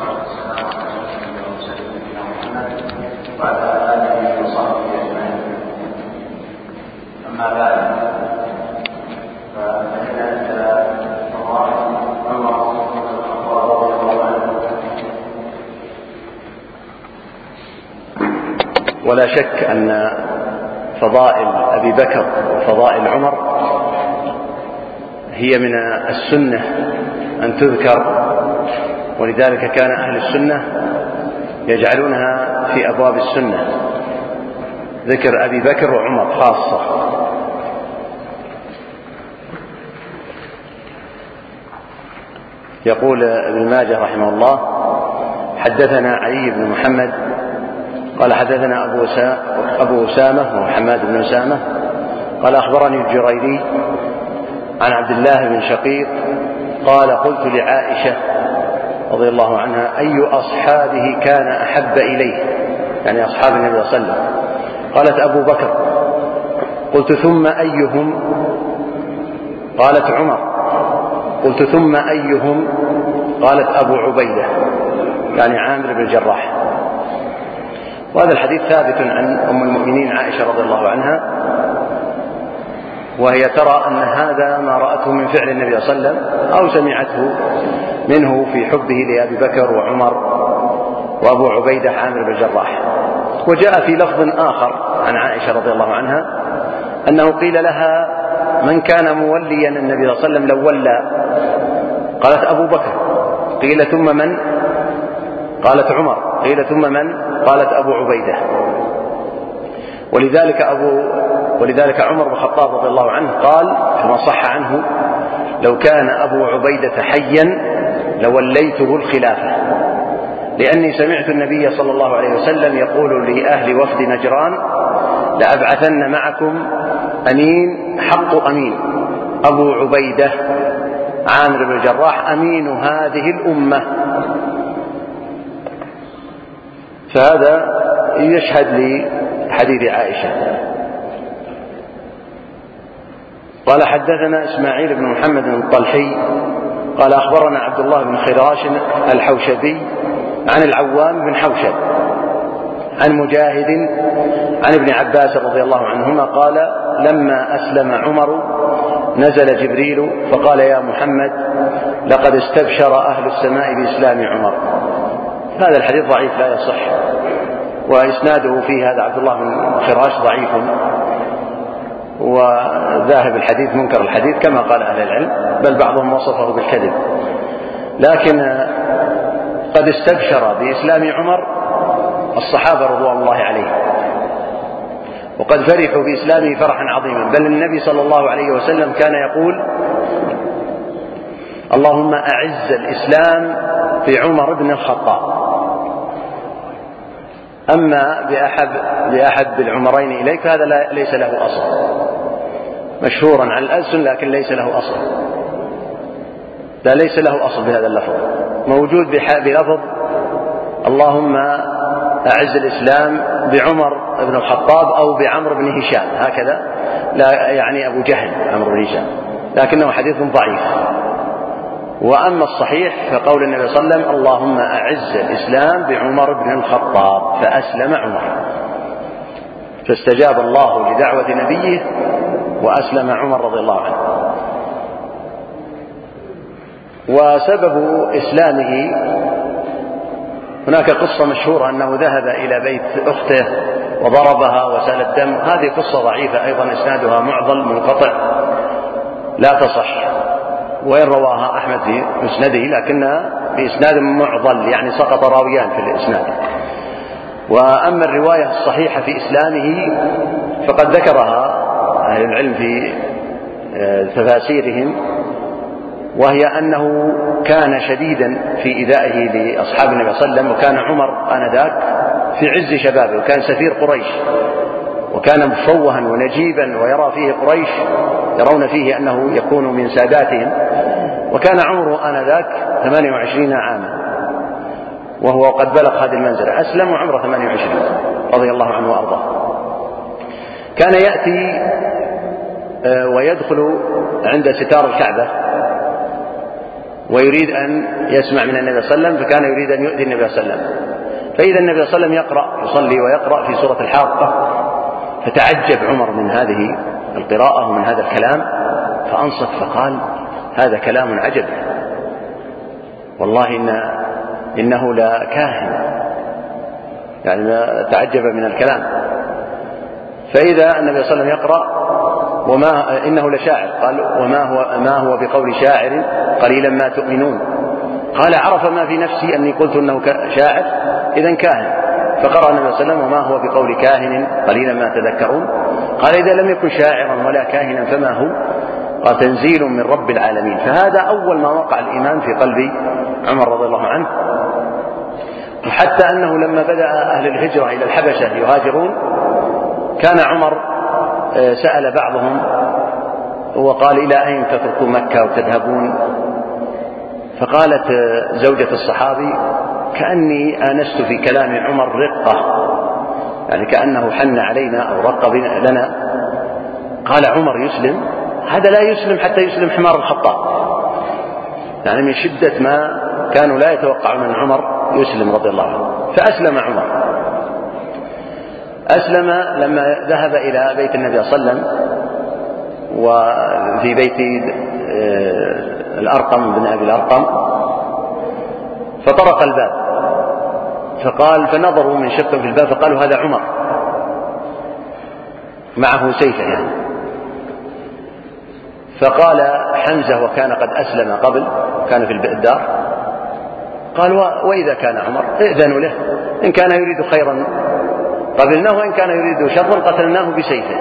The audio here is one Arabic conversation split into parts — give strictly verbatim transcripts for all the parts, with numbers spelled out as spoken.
وعلى آله وصحبه أجمعين. أما بعد، فإن عند فضائل عمر بن الخطاب رضي الله عنه، ولا شك أن فضائل أبي بكر وفضائل عمر هي من السنة أن تذكر، ولذلك كان أهل السنة يجعلونها في أبواب السنة، ذكر أبي بكر وعمر خاصة. يقول ابن ماجه رحمه الله: حدثنا علي بن محمد قال حدثنا أبو, أبو أسامة ومحمد بن أسامة قال أخبرني الجريري عن عبد الله بن شقيق قال: قلت لعائشة رضي الله عنها: أي أصحابه كان أحب إليه؟ يعني أصحاب النبي صلى الله عليه وسلم. قالت: أبو بكر. قلت: ثم أيهم؟ قالت: عمر. قلت: ثم أيهم؟ قالت: أبو عبيدة، يعني عامر بن الجراح. وهذا الحديث ثابت عن أم المؤمنين عائشة رضي الله عنها، وهي ترى أن هذا ما رأته من فعل النبي صلى الله عليه وسلم أو سمعته منه في حبه لأبي بكر وعمر وأبو عبيدة عامر بن الجراح. وجاء في لفظ آخر عن عائشة رضي الله عنها أنه قيل لها: من كان موليا النبي صلى الله عليه وسلم لو ولى؟ قالت: أبو بكر. قيل: ثم من؟ قالت: عمر. قيل: ثم من؟ قالت: أبو عبيدة. ولذلك أبو ولذلك عمر بن الخطاب رضي الله عنه قال كما صح عنه: لو كان أبو عبيدة حيا لوليته الخلافة، لأني سمعت النبي صلى الله عليه وسلم يقول لأهل وفد نجران: لأبعثن معكم أمين حق أمين، أبو عبيدة عامر بن الجراح أمين هذه الأمة. فهذا يشهد لحديث عائشة. قال: حدثنا إسماعيل بن محمد الطلحي قال أخبرنا عبد الله بن خراش الحوشبي عن العوام بن حوشب عن مجاهد عن ابن عباس رضي الله عنهما قال: لما أسلم عمر نزل جبريل فقال: يا محمد، لقد استبشر أهل السماء بإسلام عمر. هذا الحديث ضعيف لا يصح، وإسناده فيه هذا عبد الله بن خراش ضعيف، وذاهب الحديث منكر الحديث كما قال أهل العلم، بل بعضهم وصفه بالكذب. لكن قد استبشر بإسلام عمر الصحابة رضوان الله عليهم، وقد فرحوا بإسلامه فرحا عظيما، بل النبي صلى الله عليه وسلم كان يقول: اللهم أعز الإسلام بعمر بن الخطاب. أما بأحب, بأحب العمرين إليك هذا ليس له أصل، مشهورا عن الألسن لكن ليس له أصل، لا ليس له أصل بهذا اللفظ. موجود بلفظ اللهم أعز الإسلام بعمر بن الخطاب أو بعمر بن هشام، هكذا، لا يعني أبو جهل عمرو بن هشام، لكنه حديث ضعيف. وأما الصحيح فقول النبي صلى الله عليه وسلم: اللهم أعز الإسلام بعمر بن الخطاب، فأسلم عمر، فاستجاب الله لدعوة نبيه وأسلم عمر رضي الله عنه. وسبب إسلامه هناك قصة مشهورة أنه ذهب إلى بيت أخته وضربها وسال الدم، هذه قصة ضعيفة أيضا، إسنادها معضل منقطع لا تصح، وإن رواها أحمد في مسنده لكنها بإسناد معضل، يعني سقط راويان في الإسناد. وأما الرواية الصحيحة في إسلامه فقد ذكرها أهل العلم في تفاسيرهم، وهي أنه كان شديدا في إيذائه لأصحاب النبي صلى الله عليه وسلم، وكان عمر آنذاك في عز شبابه، وكان سفير قريش، وكان مفوها ونجيبا، ويرى فيه قريش يرون فيه أنه يكون من ساداتهم، وكان عمره آنذاك ثمانية وعشرين عاما، وهو قد بلغ هذه المنزلة، أسلم وعمره ثمانية وعشرين رضي الله عنه وأرضاه. كان يأتي ويدخل عند ستار الكعبة ويريد أن يسمع من النبي صلى الله عليه وسلم، فكان يريد أن يؤذي النبي صلى الله عليه وسلم. فإذا النبي صلى الله عليه وسلم يقرأ يصلي ويقرأ في سورة الحاقة، فتعجب عمر من هذه القراءة ومن هذا الكلام، فأنصت فقال: هذا كلام عجب، والله إن إنه لكاهن، يعني تعجب من الكلام. فإذا النبي صلى الله عليه وسلم يقرأ: وما إنه لشاعر، قال: وما هو ما هو بقول شاعر قليلا ما تؤمنون. قال: عرف ما في نفسي أني قلت أنه شاعر، إذن كاهن. فقرأ النبي صلى الله عليه وسلم: وما هو بقول كاهن قليلا ما تذكرون. قال: إذا لم يكن شاعرا ولا كاهنا فما هو؟ قال: تنزيل من رب العالمين. فهذا أول ما وقع الإيمان في قلب عمر رضي الله عنه. وحتى أنه لما بدأ أهل الهجرة إلى الحبشة يهاجرون، كان عمر سأل بعضهم وقال: إلى أين تتركوا مكة وتذهبون؟ فقالت زوجة الصحابي: كأني آنست في كلام عمر رقة، يعني كأنه حن علينا أو رق لنا. قال عمر: يسلم؟ هذا لا يسلم حتى يسلم حمار الخطاب. يعني من شدة ما كانوا لا يتوقعون من عمر يسلم رضي الله عنه. فأسلم عمر. أسلم لما ذهب إلى بيت النبي صلى الله عليه وسلم، وفي بيت الأرقم بن أبي الأرقم، فطرق الباب فقال، فنظروا من شق في الباب فقالوا: هذا عمر معه سيفه يعني. فقال حمزة وكان قد أسلم قبل، كان في الدار، قال: وإذا كان عمر ائذنوا له، إن كان يريد خيرا قبلناه، وإن كان يريد شرا قتلناه بسيفه.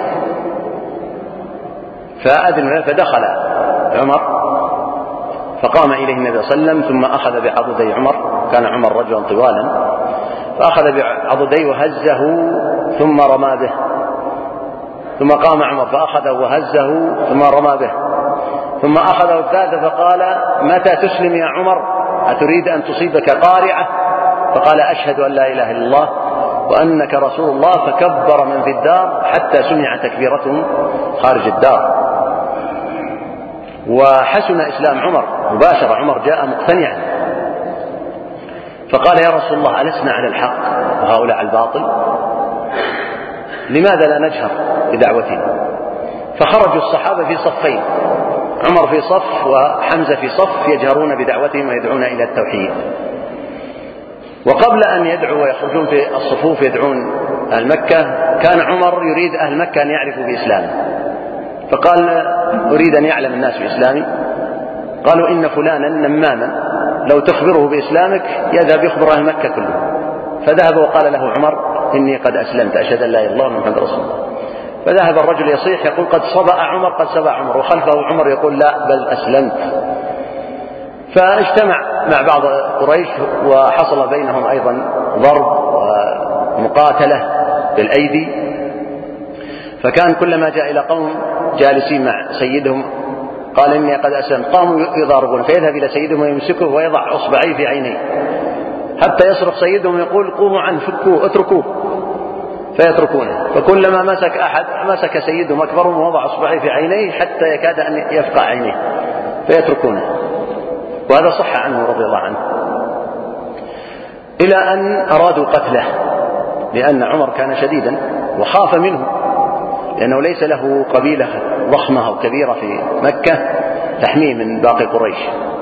فأذن له، فدخل عمر فقام إليه النبي صلى الله عليه وسلم، ثم أخذ بعضدي عمر، كان عمر رجلا طوالا، فأخذ بعضدي وهزه ثم رمى به. ثم قام عمر فأخذه وهزه ثم رمى به. ثم أخذه الثالث فقال: متى تسلم يا عمر؟ أتريد أن تصيبك قارعة؟ فقال: أشهد أن لا إله إلا الله وأنك رسول الله. فكبر من في الدار حتى سمع تكبيرتهم خارج الدار. وحسن إسلام عمر مباشرة. عمر جاء مقتنعا فقال: يا رسول الله، ألسنا على الحق وهؤلاء على الباطل؟ لماذا لا نجهر بدعوتنا؟ فخرجوا الصحابة في صفين، عمر في صف وحمزة في صف، يجهرون بدعوتهم ويدعون إلى التوحيد. وقبل أن يدعوا ويخرجون في الصفوف يدعون أهل مكة، كان عمر يريد أهل مكة أن يعرفوا بإسلامه، فقال: أريد أن يعلم الناس بإسلامي. قالوا: إن فلانا نماما، لو تخبره بإسلامك يذهب يخبر أهل مكة كلهم. فذهب وقال له عمر: إني قد أسلمت، أشهد أن لا إله إلا الله محمد رسول الله. فذهب الرجل يصيح يقول: قد صبأ عمر، قد صبأ عمر، وخلفه عمر يقول: لا بل أسلمت. فاجتمع مع بعض قريش، وحصل بينهم أيضا ضرب ومقاتلة بالأيدي. فكان كلما جاء إلى قوم جالسين مع سيدهم قال: إني قد أسلمت، قاموا يضاربون، فيذهب إلى سيدهم ويمسكه ويضع أصبعيه في عينيه حتى يصرخ سيدهم يقول: قوموا عنه، فكوه، اتركوه، فيتركونه. فكلما مسك أحد مسك سيدهم أكبرهم ووضع أصبعيه في عينيه حتى يكاد أن يفقع عينيه فيتركونه. وهذا صح عنه رضي الله عنه، إلى أن أرادوا قتله، لأن عمر كان شديدا وخاف منه، لأنه ليس له قبيلة ضخمة أو كبيرة في مكة تحميه من باقي قريش.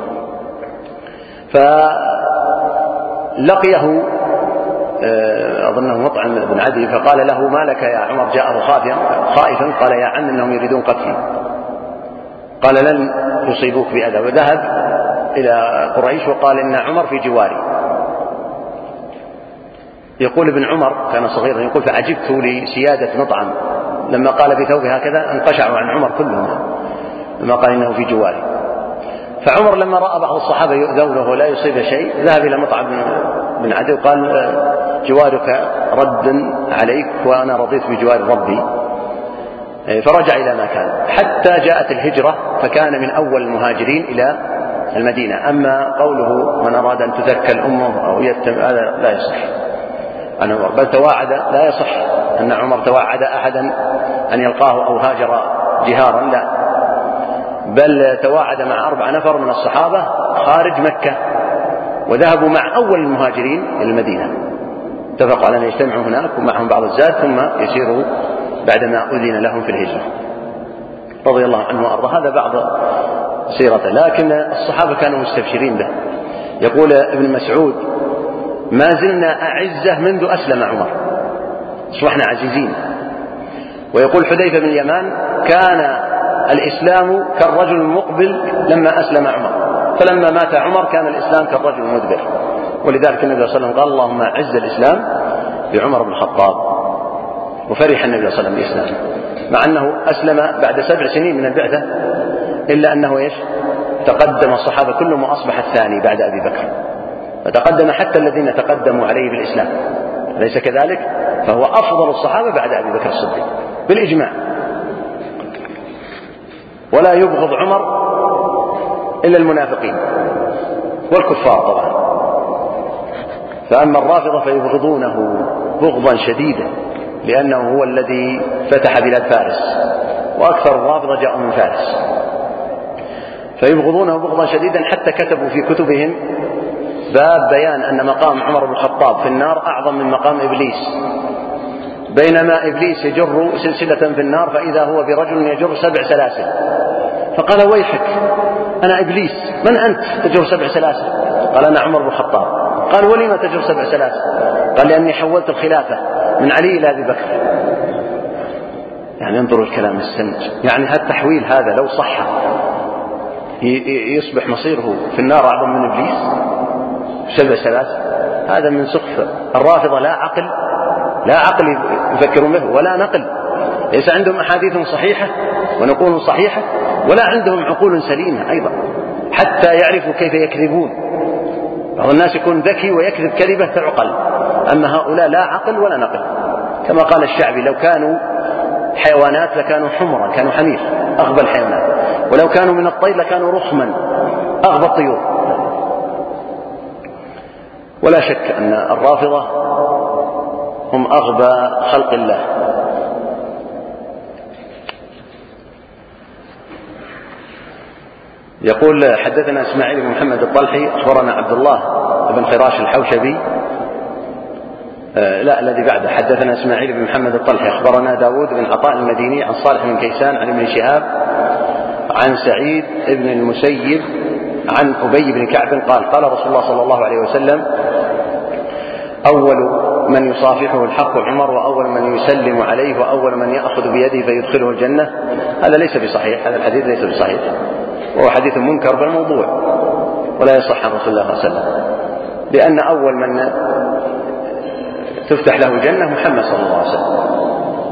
فلقيه أظنه مطعم بن عدي فقال له: ما لك يا عمر؟ جاءه خائفا قال: يا عم إنهم يريدون قتلي. قال: لن يصيبوك بأذى. وذهب إلى قريش وقال: إن عمر في جواري. يقول ابن عمر كان صغيرا يقول: فعجبت لسيادة مطعم لما قال بثوبه هكذا انقشعوا عن عمر كلهم لما قال إنه في جواري. فعمر لما رأى بعض الصحابة يؤذونه ولا يصيب شيء ذهب إلى مطعم بن عدي وقال: جوارك رد عليك وأنا رضيت بجوار ربي. فرجع إلى ما كان حتى جاءت الهجرة، فكان من أول المهاجرين إلى المدينة. أما قوله: من أراد أن تذكى الأمة أو يتم، هذا لا يصح عن عمر، بل تواعد، لا يصح أن عمر تواعد أحدا أن يلقاه أو هاجر جهارا، لا، بل تواعد مع أربع نفر من الصحابة خارج مكة، وذهبوا مع أول المهاجرين إلى المدينة، اتفقوا على أن يجتمعوا هناك ومعهم بعض الزاد ثم يسيروا بعدما أذن لهم في الهجرة رضي الله عنه وأرضاه. هذا بعض سيرته، لكن الصحابة كانوا مستبشرين به. يقول ابن مسعود: ما زلنا أعزة منذ أسلم عمر، أصبحنا عزيزين. ويقول حذيفة بن اليمان: كان الإسلام كالرجل المقبل لما أسلم عمر، فلما مات عمر كان الإسلام كالرجل المدبر. ولذلك النبي صلى الله عليه وسلم قال: اللهم أعز الإسلام بعمر بن الخطاب. وفرح النبي صلى الله عليه وسلم بالإسلام، مع أنه أسلم بعد سبع سنين من البعثة، إلا أنه إيش؟ تقدم الصحابة كلهم وأصبح الثاني بعد أبي بكر، فتقدم حتى الذين تقدموا عليه بالإسلام، أليس كذلك؟ فهو أفضل الصحابة بعد أبي بكر الصديق بالإجماع. ولا يبغض عمر إلا المنافقين والكفار طبعا. فأما الرافضة فيبغضونه بغضا شديدا، لأنه هو الذي فتح بلاد فارس، وأكثر الرافضة جاءوا من فارس، فيبغضونه بغضا شديدا حتى كتبوا في كتبهم باب بيان أن مقام عمر بن الخطاب في النار أعظم من مقام إبليس، بينما إبليس يجر سلسلة في النار فإذا هو برجل يجر سبع سلاسل، فقال: ويحك، أنا إبليس، من أنت تجر سبع سلاسل؟ قال: أنا عمر بن الخطاب. قال: ولما تجر سبع سلاسل؟ قال: لأني حولت الخلافة من علي إلى أبي بكر. يعني انظروا الكلام السمج، يعني هذا التحويل هذا لو صح يصبح مصيره في النار أعظم من إبليس سبع سلاسل. هذا من سخف الرافضة، لا عقل لا عقل يفكرون به ولا نقل، ليس عندهم أحاديث صحيحة ونقول صحيحة، ولا عندهم عقول سليمة أيضا حتى يعرفوا كيف يكذبون. بعض الناس يكون ذكي ويكذب كذبة تعقل، أما هؤلاء لا عقل ولا نقل. كما قال الشعبي: لو كانوا حيوانات لكانوا حمرا، كانوا حمير أغبى الحيوانات، ولو كانوا من الطير لكانوا رخما أغبى الطيور. ولا شك أن الرافضة هم أغبى خلق الله. يقول: حدثنا إسماعيل بن محمد الطلحي أخبرنا عبد الله بن خراش الحوشبي آه لا الذي بعده حدثنا إسماعيل بن محمد الطلحي أخبرنا داود بن عطاء المديني عن صالح بن كيسان عن ابن شهاب عن سعيد بن المسيب عن أبي بن كعب قال: قال رسول الله صلى الله عليه وسلم: أول من يصافحه الحق عمر، وأول من يسلم عليه، وأول من يأخذ بيده فيدخله الجنة. هذا ليس بصحيح، هذا الحديث ليس بصحيح، وهو حديث منكر بالموضوع ولا يصح عن رسول الله صلى الله عليه وسلم، لأن أول من تفتح له الجنة محمد صلى الله عليه وسلم.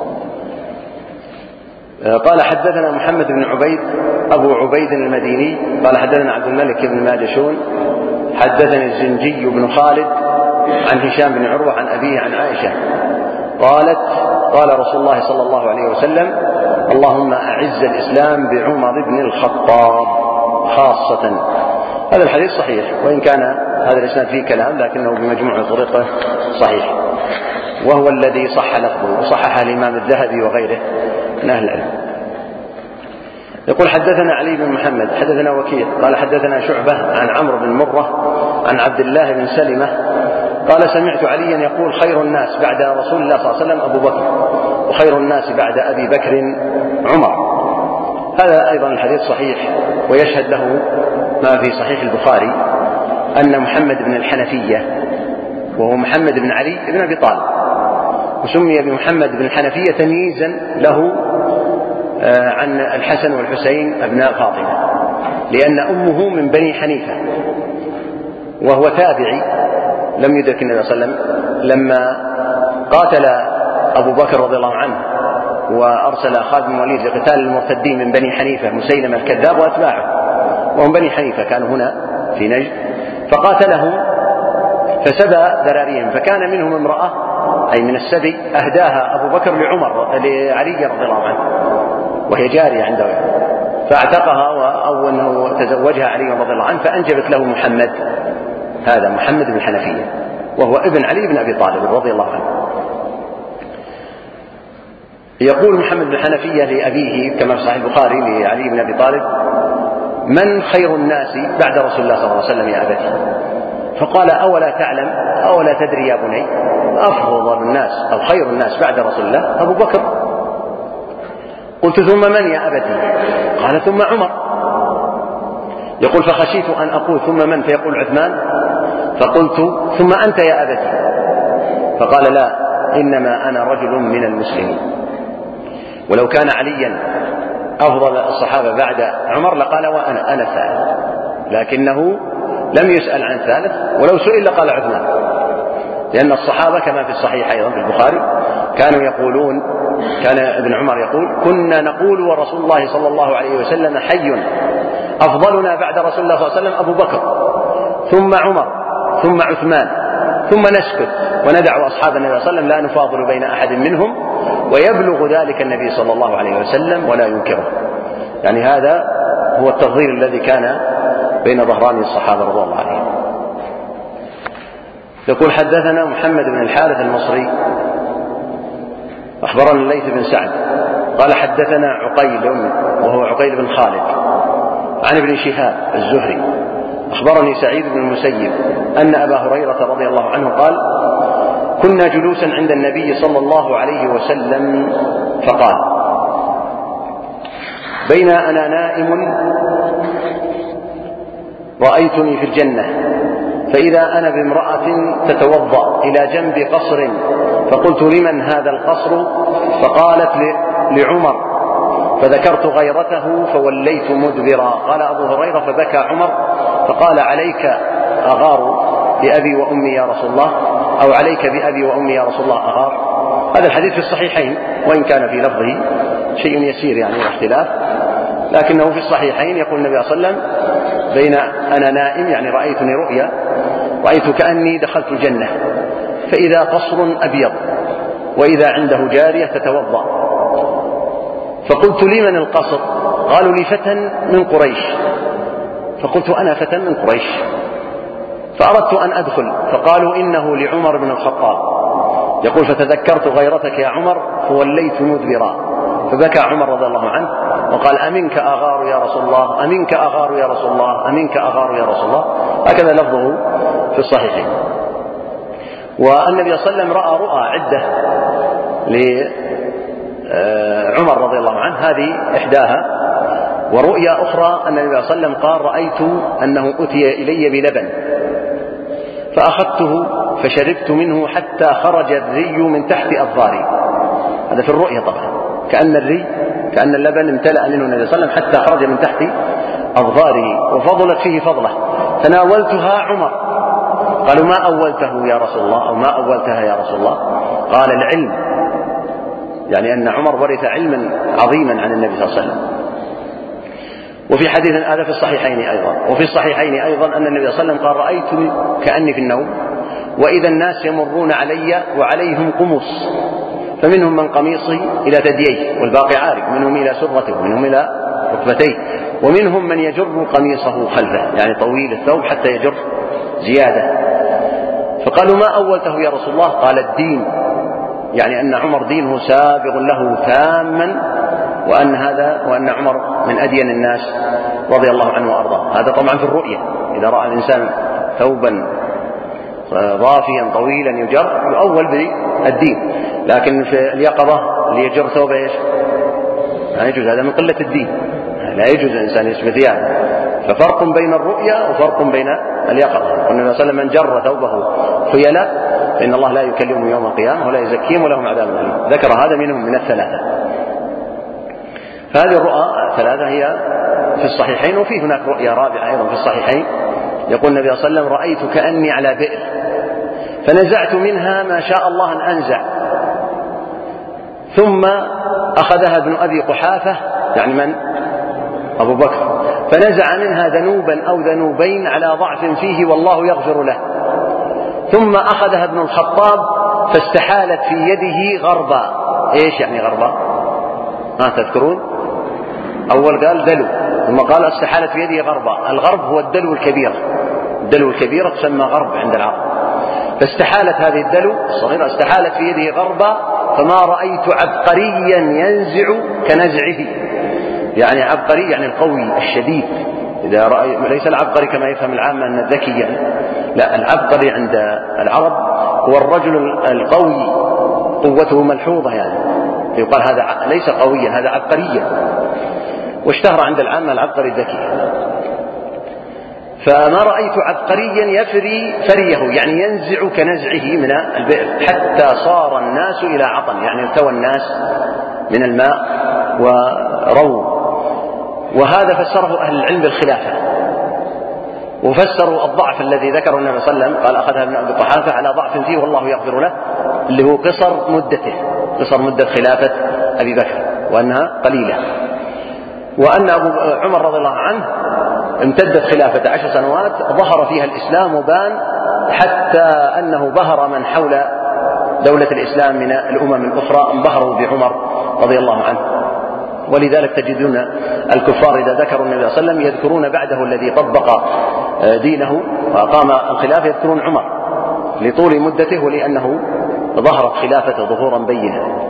قال: حدثنا محمد بن عبيد أبو عبيد المديني قال: حدثنا عبد الملك بن ماجشون حدثني الزنجي بن خالد عن هشام بن عروة عن أبيه عن عائشة قالت: قال رسول الله صلى الله عليه وسلم: اللهم أعز الإسلام بعمر بن الخطاب خاصة. هذا الحديث صحيح، وإن كان هذا الإسناد فيه كلام، لكنه بمجموع طريقه صحيح، وهو الذي صح لفظه وصحح الإمام الذهبي وغيره من أهل العلم. يقول: حدثنا علي بن محمد حدثنا وكيع قال: حدثنا شعبة عن عمرو بن مرة عن عبد الله بن سلمة قال: سمعت عليا يقول: خير الناس بعد رسول الله صلى الله عليه وسلم أبو بكر، وخير الناس بعد أبي بكر عمر. هذا أيضا الحديث صحيح، ويشهد له ما في صحيح البخاري أن محمد بن الحنفية، وهو محمد بن علي بن أبي طالب، وسمي بمحمد بن الحنفية تمييزا له عن الحسن والحسين أبناء فاطمة، لأن أمه من بني حنيفة، وهو تابعي لم يدرك النبي صلى الله عليه وسلم لما قاتل أبو بكر رضي الله عنه وأرسل خالد بن الوليد لقتال المرتدين من بني حنيفة مسيلمة الكذاب وأتباعه، وهم بني حنيفة كانوا هنا في نجد، فقاتلهم فسبى ذراريهم، فكان منهم امرأة أي من السبي أهداها أبو بكر لعمر لعلي رضي الله عنه، وهي جارية عنده، فاعتقها أو أنه تزوجها علي رضي الله عنه، فأنجبت له محمد، هذا محمد بن الحنفية، وهو ابن علي بن أبي طالب رضي الله عنه. يقول محمد بن الحنفية لأبيه كما في صحيح البخاري لعلي بن أبي طالب: من خير الناس بعد رسول الله صلى الله عليه وسلم يا أبتي؟ فقال أولا تعلم أولا تدري يا بني أفضل الناس أو خير الناس بعد رسول الله أبو بكر. قلت ثم من يا أبتي؟ قال ثم عمر. يقول فخشيت أن أقول ثم من فيقول عثمان، فقلت ثم أنت يا أبتي؟ فقال لا، إنما أنا رجل من المسلمين. ولو كان عليا أفضل الصحابة بعد عمر لقال وأنا أنا الثالث، لكنه لم يسأل عن ثالث، ولو سئل لقال عثمان، لأن الصحابة كما في الصحيح أيضا في البخاري كانوا يقولون، كان ابن عمر يقول كنا نقول ورسول الله صلى الله عليه وسلم حي أفضلنا بعد رسول الله صلى الله عليه وسلم أبو بكر ثم عمر ثم عثمان ثم نسكت وندع أصحاب النبي صلى الله عليه وسلم لا نفاضل بين أحد منهم، ويبلغ ذلك النبي صلى الله عليه وسلم ولا ينكره. يعني هذا هو التفضيل الذي كان بين ظهراني الصحابة رضي الله عنهم. يقول حدثنا محمد بن الحارث المصري أخبرنا الليث بن سعد قال حدثنا عقيل وهو عقيل بن خالد عن ابن شهاب الزهري أخبرني سعيد بن المسيب أن أبا هريرة رضي الله عنه قال كنا جلوسا عند النبي صلى الله عليه وسلم فقال بين أنا نائم رأيتني في الجنة فإذا أنا بامرأة تتوضأ إلى جنب قصر، فقلت لمن هذا القصر؟ فقالت لعمر، فذكرت غيرته فوليت مدبرا. قال أبو هريرة فبكى عمر فقال عليك أغار بأبي وأمي يا رسول الله، أو عليك بأبي وأمي يا رسول الله أغار. هذا الحديث في الصحيحين، وإن كان في لفظه شيء يسير يعني اختلاف، لكنه في الصحيحين يقول النبي صلى الله عليه وسلم بين أنا نائم يعني رأيتني رؤيا، رأيت كأني دخلت الجنة فإذا قصر أبيض وإذا عنده جارية تتوضأ، فقلت لمن القصر؟ قالوا لي فتى من قريش، فقلت أنا فتى من قريش، فأردت أن أدخل فقالوا إنه لعمر بن الخطاب. يقول فتذكرت غيرتك يا عمر فوليت مدبرا، فبكى عمر رضي الله عنه وقال أمنك أغار يا رسول الله، أمنك أغار يا رسول الله، أمنك أغار يا رسول الله. هكذا لفظه في الصحيحين. والنبي صلى الله عليه وسلم رأى رؤى عدة لعمر رضي الله عنه، هذه إحداها. ورؤيا أخرى أن النبي صلى الله عليه وسلم قال رأيت أنه أتي إلي بلبن فأخذته فشربت منه حتى خرج الري من تحت أظفاري. هذا في الرؤيا طبعا، كأن الري كأن اللبن امتلأ منه النبي صلى الله عليه وسلم حتى خرج من تحت أظفاره، وفضلت فيه فضلة تناولتها عمر. قالوا ما أولته يا رسول الله، أو ما أولتها يا رسول الله؟ قال العلم، يعني أن عمر ورث علما عظيما عن النبي صلى الله عليه وسلم. وفي حديث هذا في الصحيحين أيضا، وفي الصحيحين أيضا أن النبي صلى الله عليه وسلم قال رأيت كأني في النوم وإذا الناس يمرون علي وعليهم قمص، فمنهم من قميصه إلى ثدييه والباقي عاري، منهم إلى سرته ومنهم إلى ركبتيه، ومنهم من يجر قميصه خلفه يعني طويل الثوب حتى يجر زيادة. فقالوا ما أولته يا رسول الله؟ قال الدين، يعني أن عمر دينه سابغ له تاما، وأن هذا وأن عمر من أدين الناس رضي الله عنه وأرضاه. هذا طبعا في الرؤية، إذا رأى الإنسان ثوبا ضافيا طويلا يجر يؤول بالدين، لكن في اليقظة اللي يجر ثوبه ايش؟ لا يجوز، هذا من قلة الدين، لا يجوز الإنسان يثبت ثيابه. ففرق بين الرؤيا وفرق بين اليقظة. النبي صلى الله عليه وسلم من جر ثوبه خيلا فإن الله لا يكلمهم يوم القيامة ولا يزكيهم ولهم عذاب أليم. ذكر هذا منهم من الثلاثة. فهذه الرؤى الثلاثة هي في الصحيحين، وفي هناك رؤيا رابعة أيضا في الصحيحين. يقول النبي صلى الله عليه وسلم رأيت كأني على بئر فنزعت منها ما شاء الله أن أنزع، ثم أخذها ابن أبي قحافة يعني من؟ أبو بكر، فنزع منها ذنوبا أو ذنوبين على ضعف فيه والله يغفر له، ثم أخذها ابن الخطاب فاستحالت في يده غربا. إيش يعني غربا؟ ما تذكرون؟ أول قال دلو، ثم قال استحالت في يده غربا. الغرب هو الدلو الكبيرة، الدلو الكبيرة تسمى غرب عند العرب. فاستحالت هذه الدلو الصغيرة استحالت في يده غربا، فما رأيت عبقريا ينزع كنزعه، يعني عبقري يعني القوي الشديد إذا رأي ليس العبقري كما يفهم العامة أن الذكي يعني، لا، العبقري عند العرب هو الرجل القوي قوته ملحوظة يعني، يقال هذا ليس قويا هذا عبقريا، واشتهر عند العامة العبقري الذكي. فما رأيت عبقريا يفري فريه يعني ينزع كنزعه من البئر حتى صار الناس إلى عطن، يعني ارتوى الناس من الماء ورووا. وهذا فسره أهل العلم بالخلافة، وفسروا الضعف الذي ذكره النبي صلى الله عليه وسلم، قال أخذها ابن أبي قحافة على ضعف فيه والله يغفر له، اللي هو قصر مدته، قصر مدة خلافة أبي بكر وأنها قليلة، وأن أبو عمر رضي الله عنه امتدت خلافة عشر سنوات ظهر فيها الإسلام وبان، حتى أنه بهر من حول دولة الإسلام من الأمم الأخرى انبهروا بعمر رضي الله عنه. ولذلك تجدون الكفار إذا ذكروا النبي صلى الله عليه وسلم يذكرون بعده الذي طبق دينه وأقام الخلافة يذكرون عمر لطول مدته ولأنه ظهرت خلافة ظهورا بينا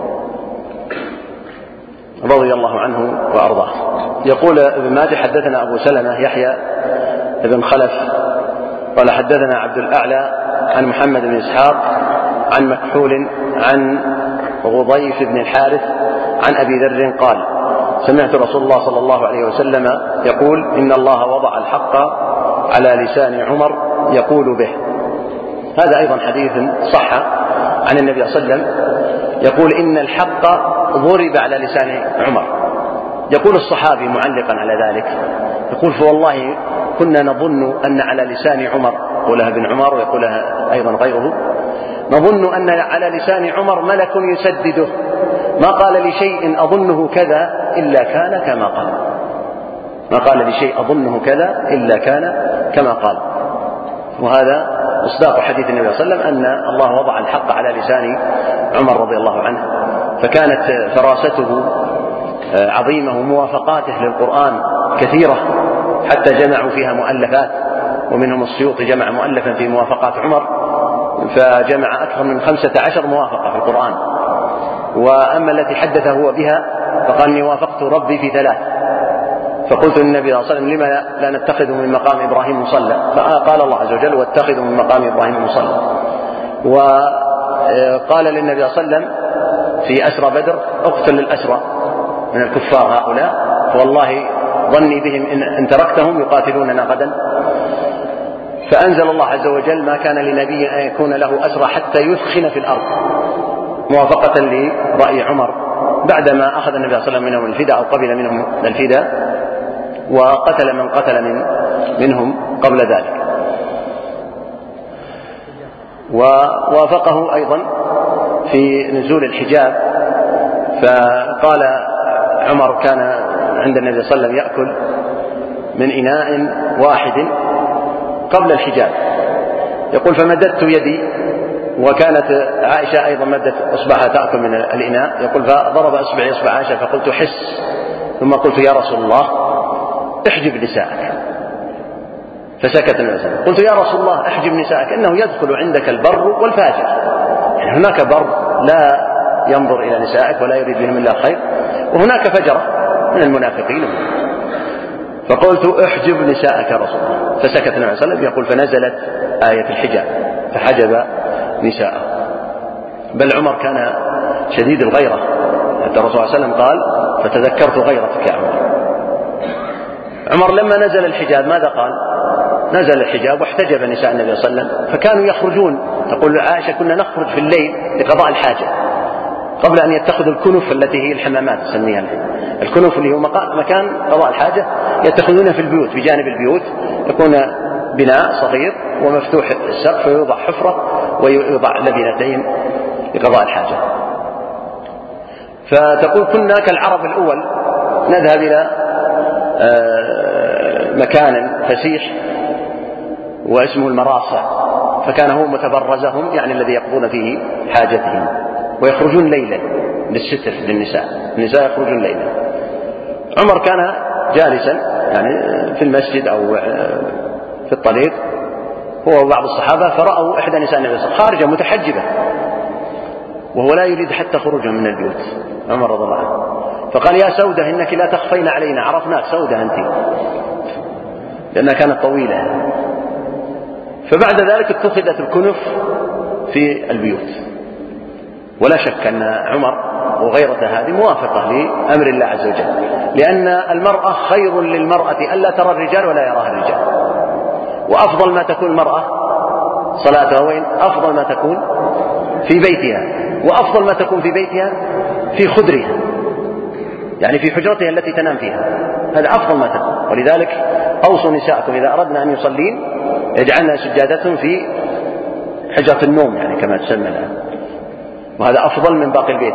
رضي الله عنه وأرضاه. يقول ابن ماجه حدثنا أبو سلمة يحيى بن خلف قال حدثنا عبد الأعلى عن محمد بن إسحاق عن مكحول عن غضيف بن الحارث عن أبي ذر قال سمعت رسول الله صلى الله عليه وسلم يقول إن الله وضع الحق على لسان عمر يقول به. هذا أيضا حديث صح عن النبي صلى الله عليه وسلم يقول إن الحق ضرب على لسان عمر. يقول الصحابي معلقا على ذلك يقول فوالله كنا نظن أن على لسان عمر، يقولها ابن عمر ويقولها أيضا غيره، نظن أن على لسان عمر ملك يسدده ما قال لشيء أظنه كذا إلا كان كما قال، ما قال لشيء أظنه كذا إلا كان كما قال. وهذا مصداق حديث النبي صلى الله عليه وسلم أن الله وضع الحق على لسان عمر رضي الله عنه، فكانت فراسته عظيمة وموافقاته للقرآن كثيرة حتى جمعوا فيها مؤلفات، ومنهم السيوطي جمع مؤلفا في موافقات عمر فجمع أكثر من خمسة عشر موافقة في القرآن. وأما التي حدث هو بها فقال إني وافقت ربي في ثلاث، فقلت للنبي صلى الله عليه وسلم لما لا نتخذ من مقام إبراهيم مصلى، فقال الله عز وجل واتخذوا من مقام إبراهيم مصلى. وقال للنبي صلى الله عليه وسلم في أسرى بدر اقتل الأسرى من الكفار هؤلاء فوالله ظني بهم إن تركتهم يقاتلوننا غدا. فأنزل الله عز وجل ما كان لنبي أن يكون له أسرى حتى يثخن في الأرض، موافقة لرأي عمر بعدما أخذ النبي صلى الله عليه وسلم منهم الفداء أو قبل منهم الفداء وقتل من قتل من منهم قبل ذلك. ووافقه أيضا في نزول الحجاب، فقال عمر كان عند النبي صلى الله عليه وسلم يأكل من إناء واحد قبل الحجاب، يقول فمددت يدي وكانت عائشة أيضا مدت أصبعها تأكل من الإناء، يقول فضرب أصبعي أصبع عائشة فقلت حس، ثم قلت يا رسول الله احجب نساءك، فسكت النبي صلى الله عليه وسلم. قلت يا رسول الله احجب نساءك إنه يدخل عندك البر والفاجر، يعني هناك بر لا ينظر إلى نسائك ولا يريد بهم إلا الخير، وهناك فجرة من المنافقين. فقلت احجب نساءك يا رسول الله، فسكت النبي صلى الله عليه وسلم. يقول فنزلت آية الحجاب فحجب نساءه. بل عمر كان شديد الغيرة حتى الرسول صلى الله عليه وسلم قال فتذكرت غيرتك يا عمر. عمر لما نزل الحجاب ماذا قال؟ نزل الحجاب واحتجب نساء النبي صلى الله عليه وسلم، فكانوا يخرجون. تقول عائشة كنا نخرج في الليل لقضاء الحاجة قبل أن يتخذوا الكنف التي هي الحمامات نسميها الكنف، اللي هو مكان قضاء الحاجة يتخذونها في البيوت بجانب البيوت، يكون بناء صغير ومفتوح السقف ويوضع حفرة ويوضع لبنتين لقضاء الحاجة. فتقول كنا كالعرب الأول نذهب إلى مكان فسيح واسمه المراصع، فكان هو متبرزهم يعني الذي يقضون فيه حاجتهم، ويخرجون ليلا للستر للنساء، النساء يخرجون ليلا. عمر كان جالسا يعني في المسجد أو في الطريق هو وبعض الصحابة، فرأوا إحدى نساء النبي صلى الله عليه وسلم خارجة متحجبة وهو لا يريد حتى خروجا من البيوت، عمر رضي الله عنه، فقال يا سودة إنك لا تخفين علينا، عرفناك سودة أنت. لأنها كانت طويلة. فبعد ذلك اتخذت الكنف في البيوت. ولا شك أن عمر وغيرته هذه موافقة لأمر الله عز وجل، لأن المرأة خير للمرأة ألا ترى الرجال ولا يراها الرجال، وأفضل ما تكون المرأة صلاتها وين؟ أفضل ما تكون في بيتها، وأفضل ما تكون في بيتها في خدرها، يعني في حجرتها التي تنام فيها، هذا أفضل ما تكون. ولذلك أوصوا نساءكم إذا أردنا أن يصلين يجعلن سجادتهم في حجرة النوم، يعني كما تسمى الآن، وهذا أفضل من باقي البيت.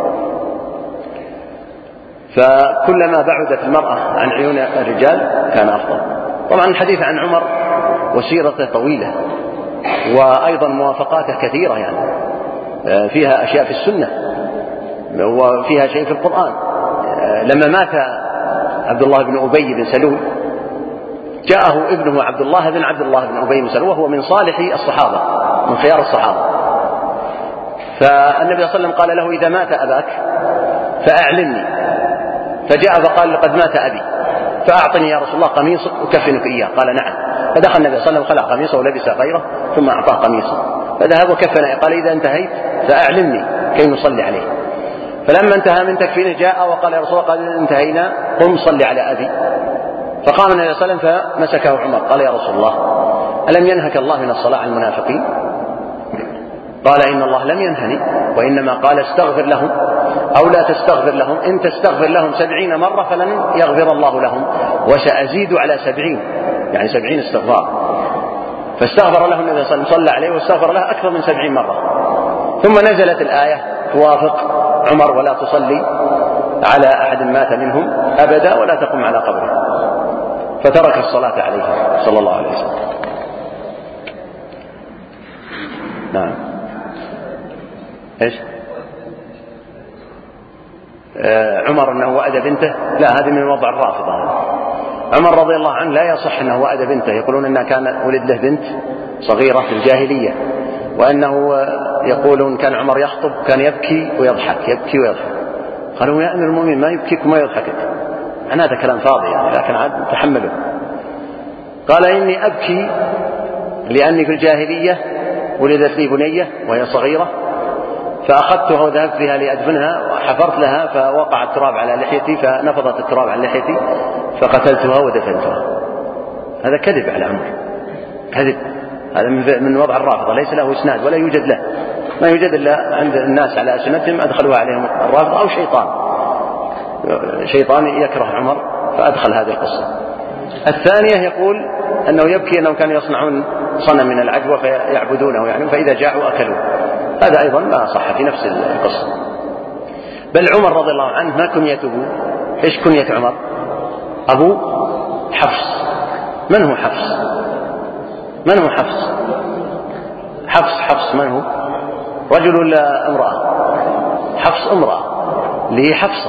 فكلما بعدت المرأة عن عيون الرجال كان أفضل. طبعا الحديث عن عمر وسيرته طويلة، وأيضا موافقاته كثيرة، يعني فيها أشياء في السنة وفيها شيء في القرآن. لما مات عبد الله بن أبي بن سلول جاءه ابنه عبد الله بن عبد الله بن أبي بن سلول، وهو من صالح الصحابة، من خيار الصحابة. فالنبي صلى الله عليه وسلم قال له: إذا مات أباك فأعلمني. فجاء فقال: لقد مات أبي، فأعطني يا رسول الله قميصك أكفنك إياه. قال: نعم. فدخل النبي صلى الله عليه وسلم خلع قميصه ولبس غيره ثم أعطاه قميصه، فذهب وكفنه. قال: إذا انتهيت فأعلمني كي نصلي عليه. فلما انتهى من تكفينه جاء وقال: يا رسول الله قد انتهينا، قم صلي على أبي. فقام النبي صلى الله عليه وسلم فمسكه عمر قال: يا رسول الله ألم ينهك الله من الصلاة على المنافقين؟ قال: إن الله لم ينهني، وإنما قال استغفر لهم أو لا تستغفر لهم، إن تستغفر لهم سبعين مرة فلن يغفر الله لهم، وسأزيد على سبعين، يعني سبعين استغفار. فاستغفر له النبي صلى الله عليه وسلم، صلى عليه واستغفر له أكثر من سبعين مرة. ثم نزلت الآية توافق عمر: ولا تصلي على أحد مات منهم أبدا ولا تقم على قبره. فترك الصلاة عليه صلى الله عليه وسلم. نعم. إيش؟ آه عمر أنه وأد بنته؟ لا، هذه من وضع الرافضة. عمر رضي الله عنه لا يصح أنه وأد بنته، يقولون أنه كان ولد له بنت صغيرة في الجاهلية، وأنه يقولون كان عمر يخطب كان يبكي ويضحك، يبكي ويضحك. قالوا: يا أمير المؤمنين ما يبكيك وما يضحكك، أنا هذا كلام فاضي يعني، لكن عاد تحمله. قال: إني أبكي لأني في الجاهلية ولدت لي بنية وهي صغيرة، فأخذتها وذهبت بها لأدفنها وحفرت لها، فوقع التراب على لحيتي، فنفضت التراب على لحيتي فقتلتها ودفنتها. هذا كذب على عمر، كذب. هذا من وضع الرافضة، ليس له إسناد ولا يوجد له، ما يوجد إلا عند الناس على ألسنتهم أدخلوها عليهم الرافضة أو شيطان شيطان يكره عمر فأدخل هذه القصة. الثانية يقول أنه يبكي أنهم كانوا يصنعون صنم من العجوة فيعبدونه، يعني فإذا جاعوا أكلوه. هذا أيضا ما صح في نفس القصة. بل عمر رضي الله عنه ما كنيته. إيش كنية عمر؟ أبو حفص. من هو حفص؟ من هو حفص؟ حفص حفص من هو؟ رجل ولا امرأة؟ حفص امرأة اللي هي حفصة.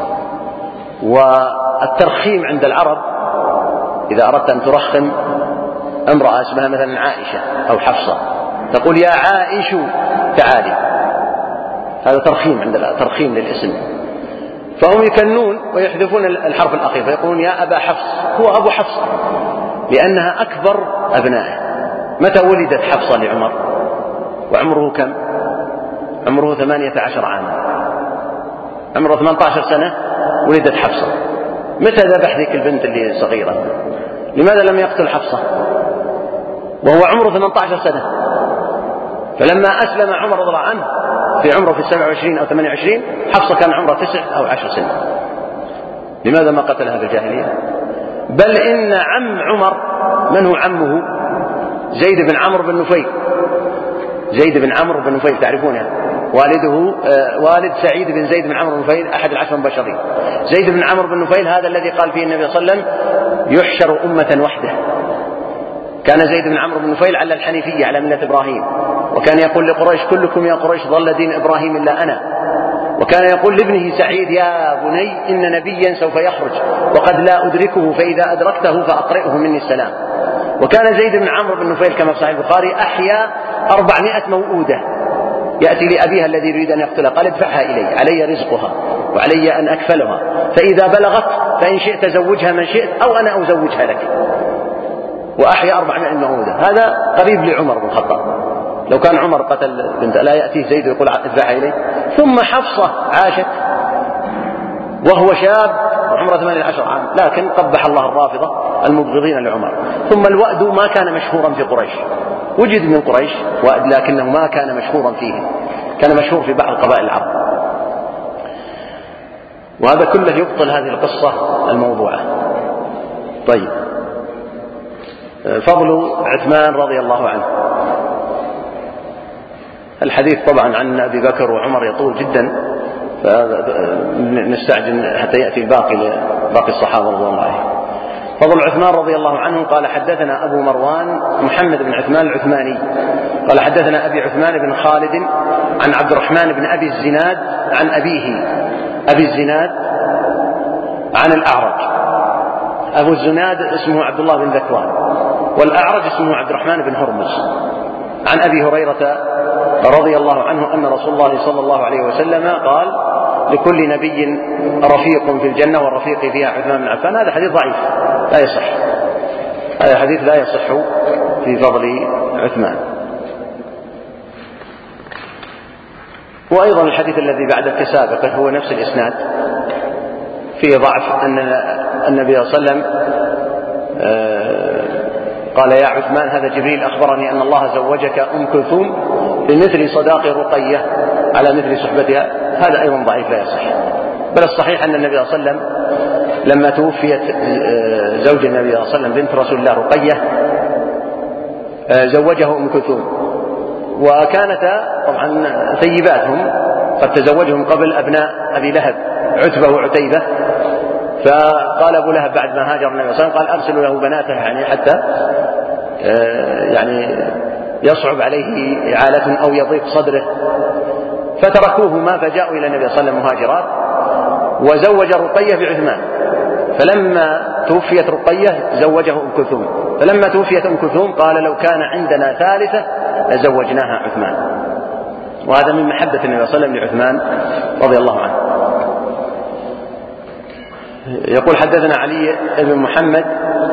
والترخيم عند العرب إذا أردت أن ترخم امرأة اسمها مثلا عائشة أو حفصة تقول: يا عائش تعالي. هذا ترخيم عند ترخيم للاسم. فهم يكنون ويحذفون الحرف الأخير فيقولون: يا أبا حفص. هو أبو حفص لأنها أكبر أبنائه. متى ولدت حفصة لعمر وعمره كم؟ عمره ثمانية عشر عاما، عمره ثمانية عشر سنة ولدت حفصة. متى ذبح ذيك البنت اللي صغيرة؟ لماذا لم يقتل حفصة وهو عمره ثمانية عشر سنة؟ فلما أسلم عمر رضي الله عنه في عمره في السبع وعشرين أو ثمانية وعشرين، حفصة كان عمره تسع أو عشر سنة. لماذا ما قتلها في الجاهلية؟ بل إن عم عمر، من هو عمه؟ زيد بن عمرو بن نفيل. زيد بن عمرو بن نفيل تعرفونه، والده آه والد سعيد بن زيد بن عمرو بن نفيل أحد العشر المبشرين. زيد بن عمرو بن نفيل هذا الذي قال فيه النبي صلى الله عليه وسلم: يحشر أمة وحده. كان زيد بن عمرو بن نفيل على الحنيفية على ملة إبراهيم، وكان يقول لقريش: كلكم يا قريش ضل دين إبراهيم إلا أنا. وكان يقول لابنه سعيد: يا بني إن نبيا سوف يخرج وقد لا أدركه، فإذا أدركته فأقرئه مني السلام. وكان زيد بن عمرو بن نفيل كما في صحيح البخاري أحيا أربعمائة موؤودة، يأتي لأبيها الذي يريد أن يقتلها قال: ادفعها إلي، علي رزقها وعلي أن أكفلها، فإذا بلغت فإن شئت زوجها من شئت أو أنا أزوجها لك. وأحيا أربعمائة موعودة. هذا قريب لعمر بن الخطاب. لو كان عمر قتل بنت لا يأتيه زيد ويقول اذبحها إليه. ثم حفصة عاشت وهو شاب وعمره ثمانية عشر عام، لكن قبح الله الرافضة المبغضين لعمر. ثم الوأد ما كان مشهورا في قريش، وجد من قريش وأد لكنه ما كان مشهورا فيه، كان مشهور في بعض قبائل العرب. وهذا كله يبطل هذه القصة الموضوعة. طيب، فضل عثمان رضي الله عنه. الحديث طبعا عن أبي بكر وعمر يطول جدا، فنستعجل حتى يأتي الباقي باقي الصحابة رضي الله عنهم. فضل عثمان رضي الله عنه قال حدثنا أبو مروان محمد بن عثمان العثماني قال حدثنا أبي عثمان بن خالد عن عبد الرحمن بن أبي الزناد عن أبيه أبي الزناد عن الأعرج. أبو الزناد اسمه عبد الله بن ذكوان، والأعرج اسمه عبد الرحمن بن هرمز، عن أبي هريرة رضي الله عنه أن رسول الله صلى الله عليه وسلم قال لكل نبي رفيق في الجنة والرفيق فيها عثمان بن عفان. هذا حديث ضعيف لا يصح، هذا حديث لا يصح في فضل عثمان. وأيضا الحديث الذي بعد التسابق هو نفس الإسناد، فيه ضعف، أن النبي صلى الله عليه وسلم قال يا عثمان هذا جبريل أخبرني أن الله زوجك أم كلثوم بمثل صداق رقية على مثل صحبتها. هذا أيضا ضعيف لا يصح. بل الصحيح أن النبي صلى الله عليه وسلم لما توفيت زوج النبي صلى الله عليه وسلم بنت رسول الله رقية زوجه أم كلثوم، وكانتا طبعا ثيباتهم قد تزوجهم قبل أبناء أبي لهب عتبة وعتيبة. فقال أبو لهب بعد ما هاجر النبي صلى الله عليه وسلم قال أرسلوا له بناته يعني حتى يعني يصعب عليه إعالة أو يضيق صدره، فتركوهما فجاءوا إلى النبي صلى الله عليه وسلم مهاجرات، وزوج رقية بعثمان. فلما توفيت رقية زوجه أم كلثوم، فلما توفيت أم كلثوم قال لو كان عندنا ثالثة لزوجناها عثمان. وهذا من محبة النبي صلى الله عليه وسلم لعثمان رضي الله عنه. يقول حدثنا علي بن محمد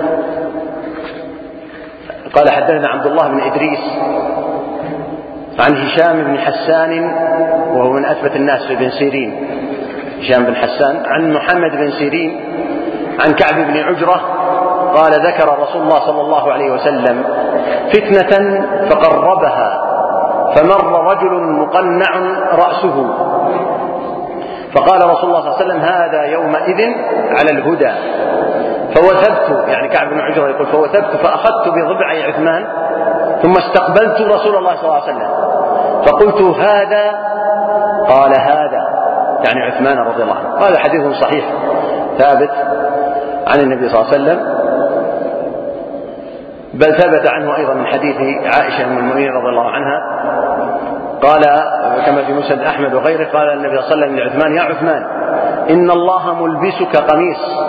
قال حدثنا عبد الله بن إدريس عن هشام بن حسان وهو من أثبت الناس في بن سيرين، هشام بن حسان، عن محمد بن سيرين عن كعب بن عجرة قال ذكر رسول الله صلى الله عليه وسلم فتنة فقربها فمر رجل مقنع رأسه فقال رسول الله صلى الله عليه وسلم هذا يومئذ على الهدى. فوثبت، يعني كعب بن عجرة يقول فوثبت فأخذت بضبع عثمان ثم استقبلت رسول الله صلى الله عليه وسلم فقلت هذا، قال هذا، يعني عثمان رضي الله عنه. هذا حديث صحيح ثابت عن النبي صلى الله عليه وسلم، بل ثبت عنه أيضا من حديث عائشة أم المؤمنين رضي الله عنها قال كما في مسند أحمد وغيره قال النبي صلى الله عليه وسلم لعثمان يا عثمان إن الله ملبسك قميص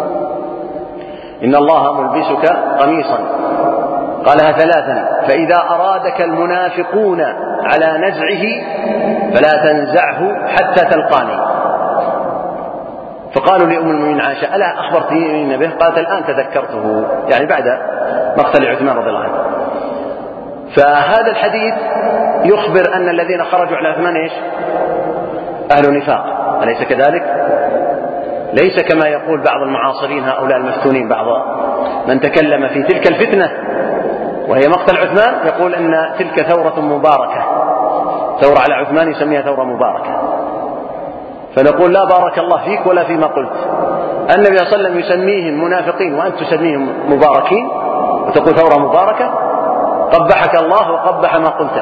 إن الله ملبسك قميصا، قالها ثلاثا فإذا أرادك المنافقون على نزعه فلا تنزعه حتى تلقاني. فقالوا لأم المؤمنين عائشة ألا أخبرتني به؟ قالت الآن تذكرته، يعني بعد مقتل عثمان رضي الله عنه. فهذا الحديث يخبر أن الذين خرجوا على عثمان إيش؟ أهل نفاق، أليس كذلك؟ ليس كما يقول بعض المعاصرين هؤلاء المفتونين، بعض من تكلم في تلك الفتنة وهي مقتل عثمان يقول أن تلك ثورة مباركة، ثورة على عثمان يسميها ثورة مباركة. فنقول لا بارك الله فيك ولا فيما قلت. النبي صلى الله عليه وسلم يسميهم منافقين وأنت تسميهم مباركين وتقول ثورة مباركة، قبحك الله وقبح ما قلته.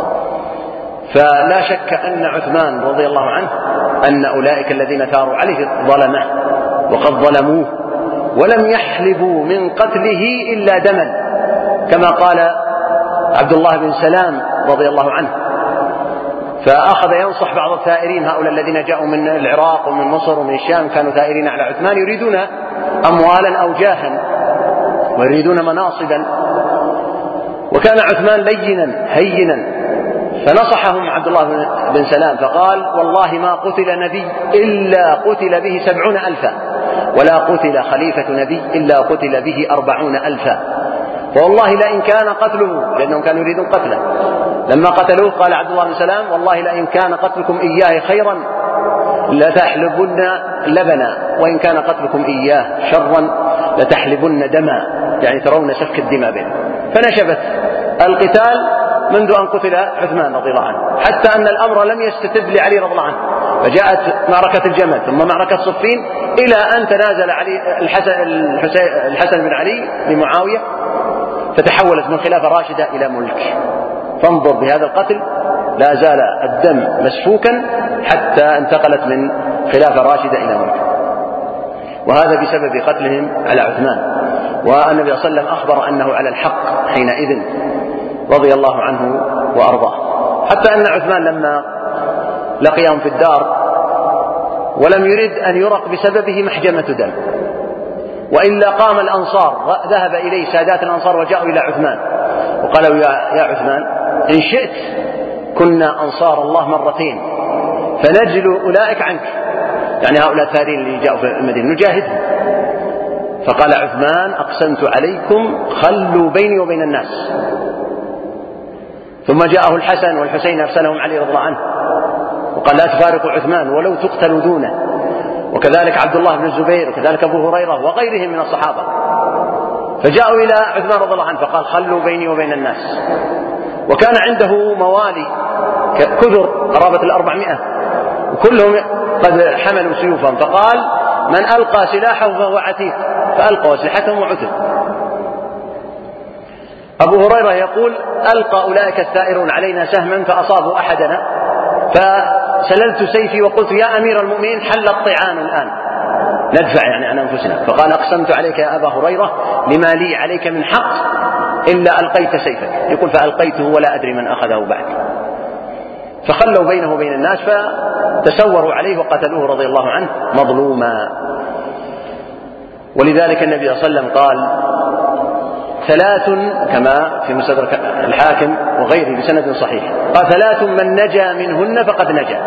فلا شك أن عثمان رضي الله عنه أن أولئك الذين ثاروا عليه ظلمه وقد ظلموه ولم يحلبوا من قتله إلا دما، كما قال عبد الله بن سلام رضي الله عنه، فأخذ ينصح بعض الثائرين هؤلاء الذين جاءوا من العراق ومن مصر ومن الشام كانوا ثائرين على عثمان يريدون أموالا أو جاها ويريدون مناصبا، وكان عثمان لينا هينا، فنصحهم عبد الله بن سلام فقال والله ما قتل نبي إلا قتل به سبعون ألفا ولا قتل خليفة نبي إلا قتل به أربعون ألفا. فوالله لئن كان قتله، لأنهم كانوا يريدون قتله، لما قتلوه قال عبد الله بن سلام والله لئن كان قتلكم إياه خيرا لتحلبن لبنا، وإن كان قتلكم إياه شرا لتحلبن دما، يعني ترون سفك الدماء بينهم. فنشبت القتال منذ أن قتل عثمان رضي الله عنه، حتى أن الأمر لم يستتب لعلي رضي الله عنه، فجاءت معركة الجمل ثم معركة صفين، إلى أن تنازل علي الحسن, الحسن بن علي لمعاوية، فتحولت من خلافة راشدة إلى ملك. فانظر بهذا القتل لا زال الدم مسفوكا حتى انتقلت من خلافة راشدة إلى ملك، وهذا بسبب قتلهم على عثمان. والنبي صلى الله عليه وسلم أخبر أنه على الحق حينئذ رضي الله عنه وأرضاه، حتى أن عثمان لما لقيهم في الدار ولم يرد أن يرق بسببه محجمة دم، وإلا قام الأنصار، ذهب إليه سادات الأنصار وجاءوا إلى عثمان وقالوا يا عثمان إن شئت كنا أنصار الله مرتين فنجل أولئك عنك، يعني هؤلاء الثارين اللي جاءوا في المدينة نجاهدهم. فقال عثمان أقسمت عليكم خلوا بيني وبين الناس. ثم جاءه الحسن والحسين أرسلهم علي رضي الله عنه وقال لا تفارقوا عثمان ولو تقتلوا دونه، وكذلك عبد الله بن الزبير وكذلك أبو هريرة وغيرهم من الصحابة. فجاءوا إلى عثمان رضي الله عنه فقال خلوا بيني وبين الناس. وكان عنده موالي كثر قرابة الأربعمائة وكلهم قد حملوا سيوفهم، فقال من ألقى سلاحه فهو عتيق، فألقوا سلاحهم وعتق. أبو هريرة يقول ألقى أولئك الثائرون علينا سهما فأصابوا أحدنا، فسللت سيفي وقلت يا أمير المؤمنين حل الطعان الآن ندفع يعني عن أنفسنا، فقال أقسمت عليك يا أبا هريرة لما لي عليك من حق إلا ألقيت سيفك، يقول فألقيته ولا أدري من أخذه بعد. فخلوا بينه وبين الناس فتسوروا عليه وقتلوه رضي الله عنه مظلوما. ولذلك النبي صلى الله عليه وسلم قال ثلاث كما في مستدرك الحاكم وغيره بسند صحيح، قال ثلاث من نجا منهن فقد نجا.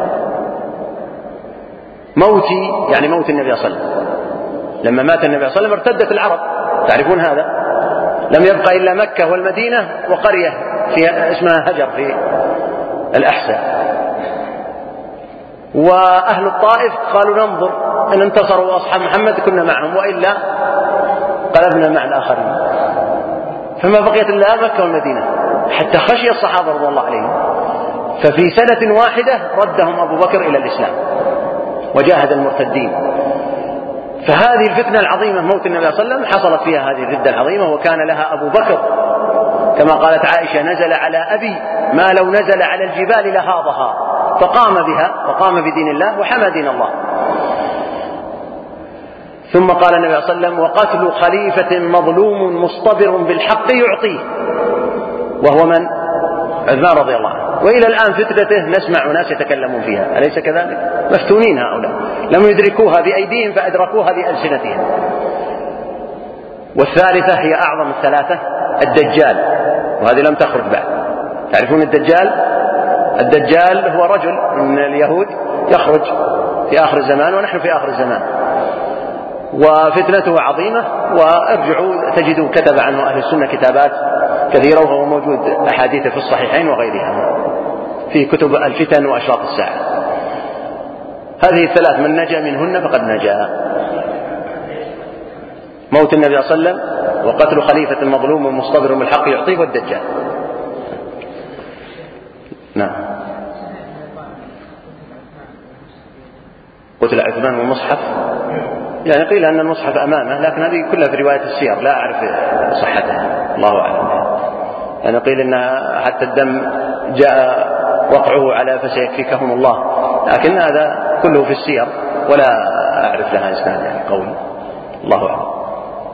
موتي يعني موت النبي صلى الله عليه وسلم، لما مات النبي صلى الله عليه وسلم ارتدت العرب، تعرفون هذا، لم يبقى إلا مكة والمدينة وقرية في اسمها هجر في الأحساء. وأهل الطائف قالوا ننظر إن انتصروا أصحاب محمد كنا معهم وإلا قلبنا مع الآخرين، فما بقيت إلا مكة والمدينة، حتى خشي الصحابة رضي الله عليهم. ففي سنة واحدة ردهم أبو بكر إلى الإسلام وجاهد المرتدين. فهذه الفتنة العظيمة موت النبي صلى الله عليه وسلم حصلت فيها هذه الردة العظيمة، وكان لها أبو بكر كما قالت عائشة نزل على أبي ما لو نزل على الجبال لهاضها، فقام بها وقام بدين الله وحمى دين الله. ثم قال النبي صلى الله عليه وسلم وقتل خليفة مظلوم مصطبر بالحق يعطيه، وهو من؟ عثمان رضي الله عنه. وإلى الآن فتنته نسمع ناس يتكلمون فيها، أليس كذلك؟ مفتونين هؤلاء، لم يدركوها بأيديهم فأدركوها بألسنتهم. والثالثة هي أعظم الثلاثة الدجال، وهذه لم تخرج بعد. تعرفون الدجال؟ الدجال هو رجل من اليهود يخرج في آخر الزمان ونحن في آخر الزمان، وفتنته عظيمة، وارجعوا تجدوا كتب عنه أهل السنة كتابات كثيرة، وهو موجود أحاديث في الصحيحين وغيرها في كتب الفتن وأشراط الساعة. هذه الثلاث من نجا منهن فقد نجا. موت النبي صلى الله عليه وسلم وقتل خليفة مظلوم مصطبر بالحق يعطيه والدجال. نعم. قتل عثمان والمصحف، يعني قيل أن المصحف أمامه، لكن هذه كلها في رواية السير لا أعرف صحتها، الله أعلم. يعني قيل أن حتى الدم جاء وقعه على فسيكفيكهم الله، لكن هذا كله في السير ولا أعرف لها إسناد يعني قوي، الله أعلم.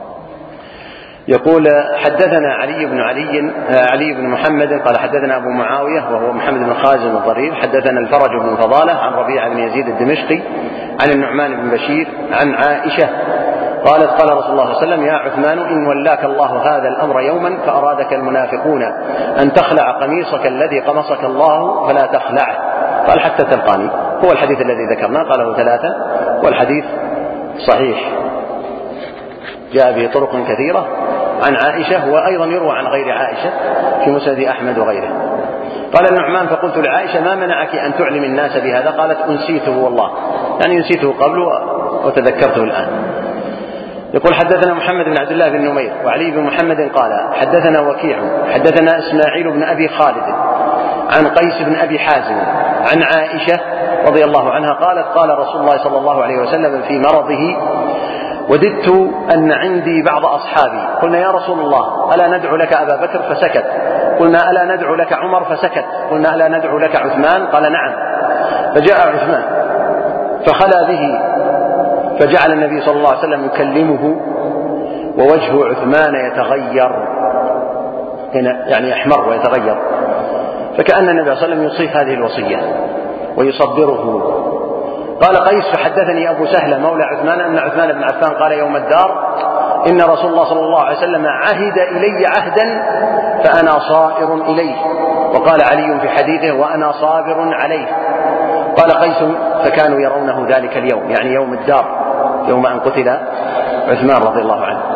يقول حدثنا علي بن علي علي بن محمد قال حدثنا أبو معاوية وهو محمد بن خازم الضرير حدثنا الفرج بن فضالة عن ربيعة بن يزيد الدمشقي عن النعمان بن بشير عن عائشة قالت قال رسول الله صلى الله عليه وسلم يا عثمان إن ولاك الله هذا الأمر يوما فأرادك المنافقون أن تخلع قميصك الذي قمصك الله فلا تخلعه، قال حتى تلقاني. هو الحديث الذي ذكرناه قاله ثلاثة، والحديث صحيح جاء به طرق كثيرة عن عائشة، وأيضا يروى عن غير عائشة في مسند أحمد وغيره. قال النعمان: فقلت لعائشة: ما منعك أن تعلم الناس بهذا؟ قالت: أنسيته والله، يعني نسيته قبل وتذكرته الآن. يقول: حدثنا محمد بن عبد الله بن نمير وعلي بن محمد قال: حدثنا وكيع حدثنا إسماعيل بن أبي خالد عن قيس بن أبي حازم عن عائشة رضي الله عنها قالت: قال رسول الله صلى الله عليه وسلم في مرضه: وددت أن عندي بعض أصحابي. قلنا: يا رسول الله، ألا ندعو لك أبا بكر؟ فسكت. قلنا: ألا ندعو لك عمر؟ فسكت. قلنا: ألا ندعو لك عثمان؟ قال: نعم. فجاء عثمان فخلى به، فجعل النبي صلى الله عليه وسلم يكلمه ووجه عثمان يتغير، يعني يحمر ويتغير، فكأن النبي صلى الله عليه وسلم يوصيه هذه الوصية ويصبره. قال قيس: فحدثني أبو سهل مولى عثمان أن عثمان بن عفان قال يوم الدار: إن رسول الله صلى الله عليه وسلم عهد إلي عهدا فأنا صائر إليه. وقال علي في حديثه: وأنا صابر عليه. قال قيس: فكانوا يرونه ذلك اليوم، يعني يوم الدار، يوم أن قتل عثمان رضي الله عنه.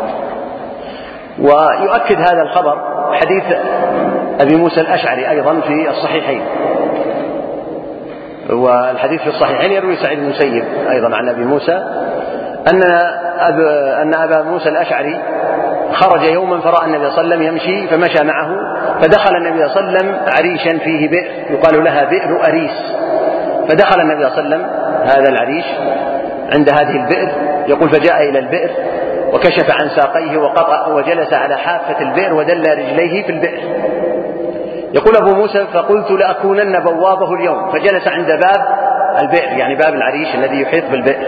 ويؤكد هذا الخبر حديث أبي موسى الأشعري أيضا في الصحيحين، والحديث في الصحيحين يروي سعيد بن المسيب أيضا عن أبي موسى أن, أب أن أبا موسى الأشعري خرج يوما فرأى النبي صلى الله عليه وسلم يمشي فمشى معه، فدخل النبي صلى الله عليه وسلم عريشا فيه بئر يقال لها بئر أريس، فدخل النبي صلى الله عليه وسلم هذا العريش عند هذه البئر. يقول: فجاء إلى البئر وكشف عن ساقيه وقطع وجلس على حافة البئر ودل رجليه في البئر. يقول أبو موسى: فقلت لأكونن بوابه اليوم، فجلس عند باب البئر، يعني باب العريش الذي يحيط بالبئر.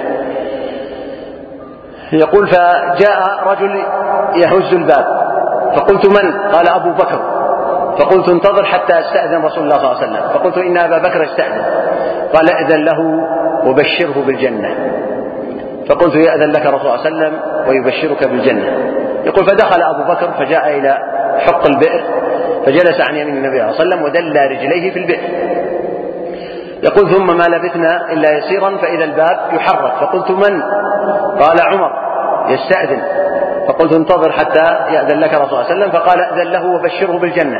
يقول: فجاء رجل يهز الباب، فقلت: من؟ قال: أبو بكر. فقلت: انتظر حتى استأذن رسول الله صلى الله عليه وسلم. فقلت: إن أبا بكر استأذن. قال: ائذن له وبشره بالجنة. فقلت: يأذن لك رسول الله صلى الله عليه وسلم ويبشرك بالجنة. يقول: فدخل أبو بكر فجاء إلى حق البئر فجلس عن يمين النبي صلى الله عليه وسلم ودل رجليه في البئر. يقول: ثم ما لبثنا إلا يسيرا فإذا الباب يحرك، فقلت: من؟ قال: عمر يستأذن. فقلت: انتظر حتى يأذن لك رسول الله صلى الله عليه وسلم. فقال: أذن له وبشره بالجنة.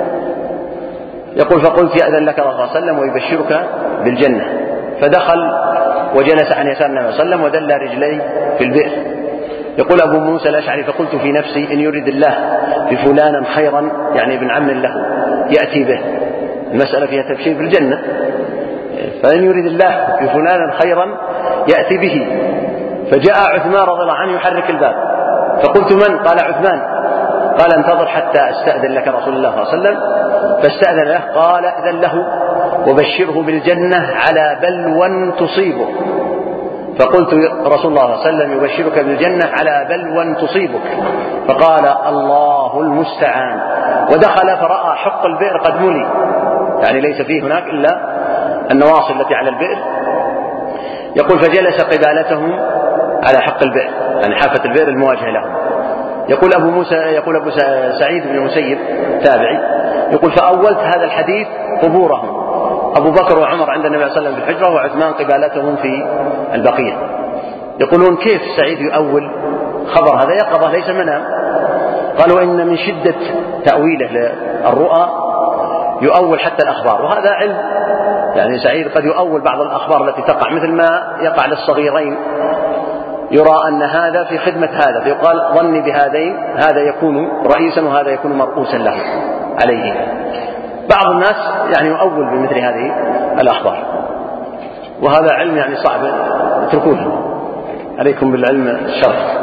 يقول: فقلت: يأذن لك رسول الله صلى الله عليه وسلم ويبشرك بالجنة. فدخل وجلس عن يسار النبي صلى الله عليه وسلم ودل رجليه في البئر. يقول أبو موسى الأشعري: فقلت في نفسي: إن يريد الله بفلانا خيرا، يعني ابن عم له، يأتي به. المسألة فيها تبشير بالجنة، فإن يريد الله بفلانا خيرا يأتي به. فجاء عثمان رضي الله عنه يحرك الباب، فقلت: من؟ قال: عثمان. قال: انتظر حتى استأذن لك رسول الله صلى الله عليه وسلم. فاستأذن له. قال: إذن له وبشره بالجنة على بلوى تصيبه. فقلت: رسول الله صلى الله عليه وسلم يبشرك بالجنة على بلوى تصيبك. فقال: الله المستعان. ودخل فرأى حق البئر قد ملي، يعني ليس فيه هناك إلا النواصي التي على البئر. يقول: فجلس قبالتهم على حق البئر، يعني حافة البئر المواجهة لهم. يقول أبو موسى يقول أبو سعيد بن المسيب تابعي يقول: فأولت هذا الحديث قبورهم، أبو بكر وعمر عند النبي صلى الله عليه وسلم في الحجرة وعثمان قبالتهم في البقية. يقولون: كيف سعيد يؤول خبر هذا يقظة ليس منام؟ قالوا: إن من شدة تأويله للرؤى يؤول حتى الأخبار، وهذا علم، يعني سعيد قد يؤول بعض الأخبار التي تقع، مثل ما يقع للصغيرين، يرى أن هذا في خدمة هذا فيقال: ظني بهذين، هذا يكون رئيسا وهذا يكون مرؤوسا له عليه. بعض الناس يعني يؤول بمثل هذه الأخبار، وهذا علم يعني صعب، اتركوه، عليكم بالعلم الشرعي.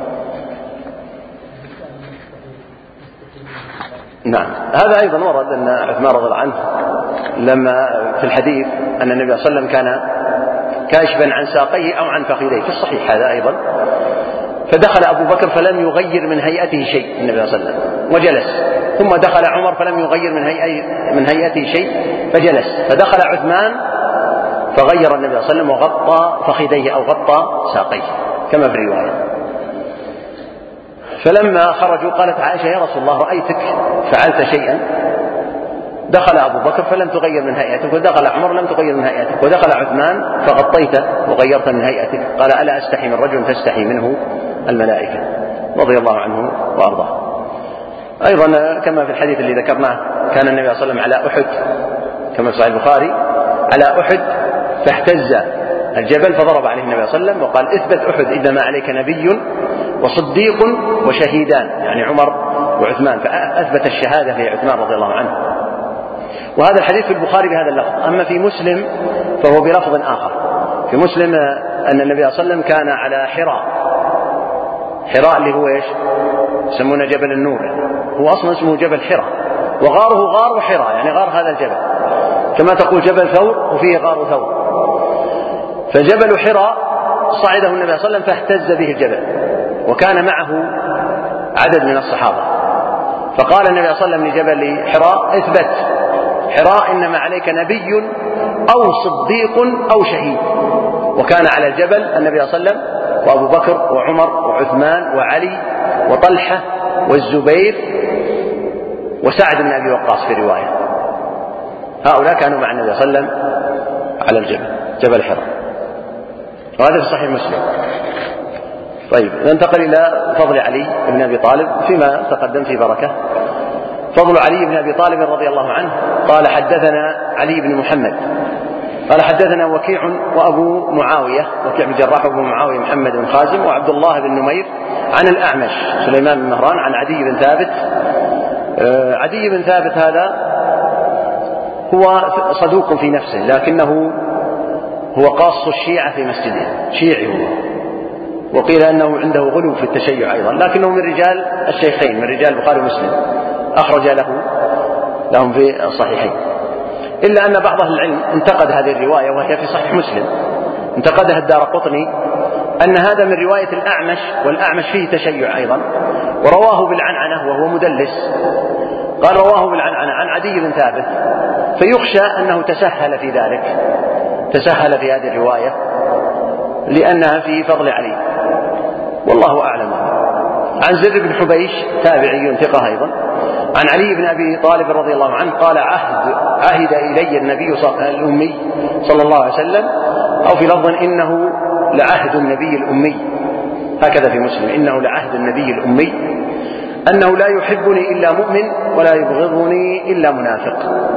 نعم، هذا أيضا ورد أن عثمان رضي الله عنه لما في الحديث أن النبي صلى الله عليه وسلم كان كاشفا عن ساقيه أو عن فخذيه، في الصحيح هذا أيضا، فدخل أبو بكر فلم يغير من هيئته شيء النبي صلى الله عليه وسلم وجلس، ثم دخل عمر فلم يغير من هيئته, من هيئته شيء فجلس، فدخل عثمان فغير النبي صلى الله عليه وسلم وغطى فخذيه أو غطى ساقيه كما في الرواية. فلما خرجوا قالت عائشة: يا رسول الله رأيتك فعلت شيئا، دخل أبو بكر فلم تغير من هيئتك، ودخل عمر لم تغير من هيئتك، ودخل عثمان فغطيت وغيرت من هيئتك. قال: ألا أستحي من رجل تستحي منه الملائكة. رضي الله عنه وأرضاه. أيضا كما في الحديث الذي ذكرناه كان النبي صلى الله عليه وسلم على أحد كما في صحيح البخاري على أحد فاهتز الجبل فضرب عليه النبي صلى الله عليه وسلم وقال اثبت أحد إذا ما عليك نبي وصديق وشهيدان، يعني عمر وعثمان، فأثبت الشهادة في عثمان رضي الله عنه. وهذا الحديث في البخاري بهذا اللفظ. أما في مسلم فهو بلفظ آخر. في مسلم أن النبي صلى الله عليه وسلم كان على حراء، حراء اللي هو إيش يسمونه جبل النور، هو أصلا اسمه جبل حراء، وغاره غار حراء، يعني غار هذا الجبل، كما تقول جبل ثور وفيه غار ثور. فجبل حراء صعده النبي صلى الله عليه وسلم فاهتز به الجبل، وكان معه عدد من الصحابة، فقال النبي صلى الله عليه وسلم لجبل حراء اثبت حراء إنما عليك نبي أو صديق أو شهيد. وكان على الجبل النبي صلى الله عليه وسلم وأبو بكر وعمر وعثمان وعلي وطلحة والزبير وسعد بن أبي وقاص في رواية، هؤلاء كانوا مع النبي صلى الله عليه وسلم على الجبل جبل حراء، وهذا في صحيح مسلم. طيب ننتقل إلى فضل علي بن أبي طالب فيما تقدم في بركة. فضل علي بن أبي طالب رضي الله عنه قال حدثنا علي بن محمد قال حدثنا وكيع وأبو معاوية، وكيع بن جراح وأبو معاوية محمد بن خازم وعبد الله بن نمير عن الأعمش سليمان بن مهران عن عدي بن ثابت. آه عدي بن ثابت هذا هو صدوق في نفسه، لكنه هو قاص الشيعة في مسجده، شيعي هو، وقيل أنه عنده غلو في التشيع أيضا، لكنه من رجال الشيخين، من رجال البخاري ومسلم، أخرج له لهم في الصحيحين. إلا أن بعض أهل العلم انتقد هذه الرواية وهي في صحيح مسلم، انتقدها الدارقطني أن هذا من رواية الأعمش، والأعمش فيه تشيع أيضا، ورواه بالعنعنة وهو مدلس، قال رواه بالعنعنة عن عدي بن ثابت، فيخشى أنه تسهل في ذلك، تسهل في هذه الرواية لأنها في فضل علي، والله أعلم. عن زر بن حبيش تابعي ثقة أيضا عن علي بن أبي طالب رضي الله عنه قال عهد عهد إلي النبي الأمي صلى الله عليه وسلم، أو في لفظ إنه لعهد النبي الأمي، هكذا في مسلم إنه لعهد النبي الأمي أنه لا يحبني إلا مؤمن ولا يبغضني إلا منافق.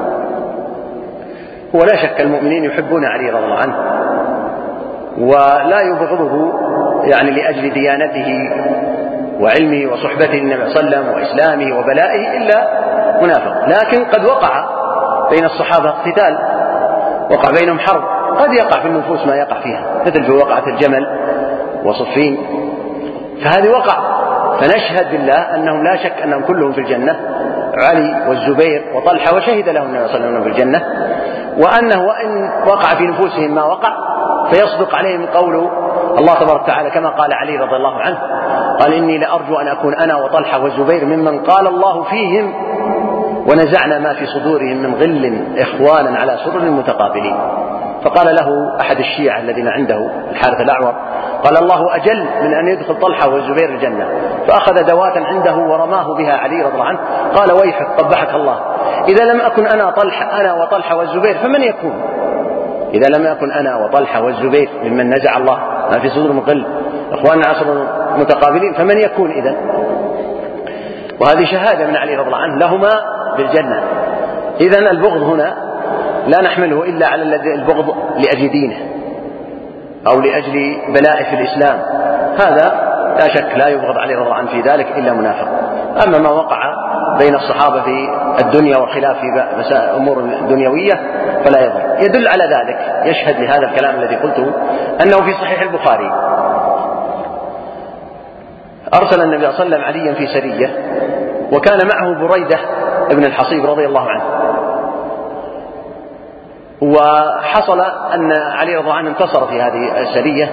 هو لا شك المؤمنين يحبون علي رضي الله عنه ولا يبغضه يعني لأجل ديانته وعلمه وصحبته النبي صلى الله عليه وسلم وإسلامه وبلائه إلا منافق. لكن قد وقع بين الصحابة قتال، وقع بينهم حرب، قد يقع في النفوس ما يقع فيها، مثل في وقعة الجمل وصفين، فهذه وقع. فنشهد بالله أنهم لا شك أنهم كلهم في الجنة، علي والزبير وطلحة، وشهد لهم النبي صلى الله عليه وسلم في الجنة، وأنه وإن وقع في نفوسهم ما وقع فيصدق عليهم قول الله تبارك وتعالى كما قال علي رضي الله عنه قال إني لأرجو أن أكون أنا وطلحة والزبير ممن قال الله فيهم ونزعنا ما في صدورهم من غل إخوانا على سرر متقابلين. فقال له أحد الشيعة الذين عنده الحارث الأعور قال الله أجل من أن يدخل طلحة والزبير الجنة، فأخذ دواتا عنده ورماه بها علي رضي الله عنه، قال ويحك قبحك الله، إذا لم أكن أنا طلحة أنا وطلحة والزبير فمن يكون؟ إذا لم أكن أنا وطلحة والزبير ممن نزع الله ما في صدور من غل إخواننا عصر متقابلين فمن يكون إذن؟ وهذه شهادة من علي رضي الله عنه لهما بالجنة. إذن البغض هنا لا نحمله إلا على البغض لأجل دينه أو لأجل بلائه في الإسلام، هذا لا شك لا يبغض علي رضي الله عنه في ذلك إلا منافق. أما ما وقع بين الصحابة في الدنيا والخلاف في مسائل أمور دنيوية فلا يضر. يدل على ذلك يشهد لهذا الكلام الذي قلته أنه في صحيح البخاري أرسل النبي صلى الله عليه وسلم عليا في سرية، وكان معه بريدة ابن الحصيب رضي الله عنه، وحصل أن علي رضي الله عنه انتصر في هذه السرية،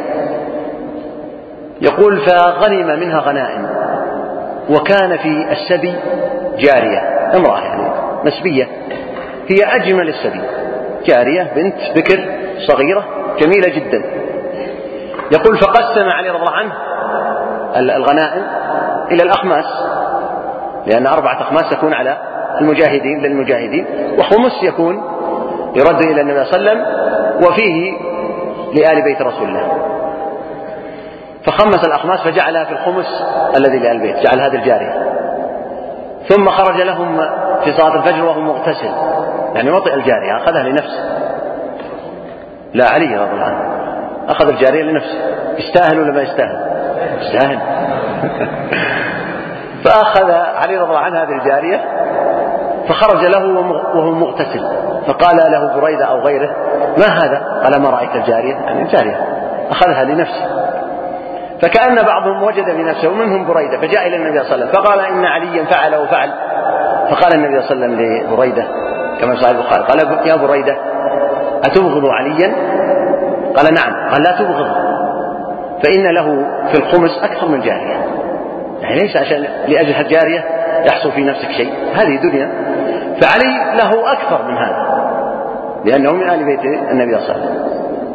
يقول فغنم منها غنائم، وكان في السبي جارية امرأة يعني مسبية هي أجمل السبي، جارية بنت بكر صغيرة جميلة جدا. يقول فقسم علي رضي الله عنه الغنائم إلى الأخماس، لأن أربعة أخماس تكون على المجاهدين للمجاهدين، وخمس يكون يرد إلى النبي صلى الله عليه وسلم وفيه لآل بيت رسول الله. فخمس الأخماس فجعلها في الخمس الذي للبيت، جعل هذه الجارية. ثم خرج لهم في صلاة الفجر وهو مغتسل، يعني وطئ الجارية أخذها لنفسه. لا، علي رضي الله عنه أخذ الجارية لنفسه. يستاهل ولا ما يستاهل؟ يستاهل. فأخذ علي رضي الله عنه هذه الجارية فخرج له وهو مغتسل، فقال له بريدة أو غيره: ما هذا؟ قال: ما رأيت الجارية؟ يعني الجارية أخذها لنفسه. فكأن بعضهم وجد بنفسه ومنهم بريدة، فجاء إلى النبي صلى الله عليه وسلم فقال: إن عليا فعل وفعل. فقال النبي صلى الله عليه وسلم لبريدة كما في صحيح البخاري، قال: يا بريدة أتبغض عليا؟ قال: نعم. قال: لا تبغض، فإن له في الخمس أكثر من جارية، يعني ليس عشان لأجل الجارية يحصل في نفسك شيء، هذه دنيا، فعلي له أكثر من هذا لأنه من آل بيت النبي صلى الله عليه وسلم.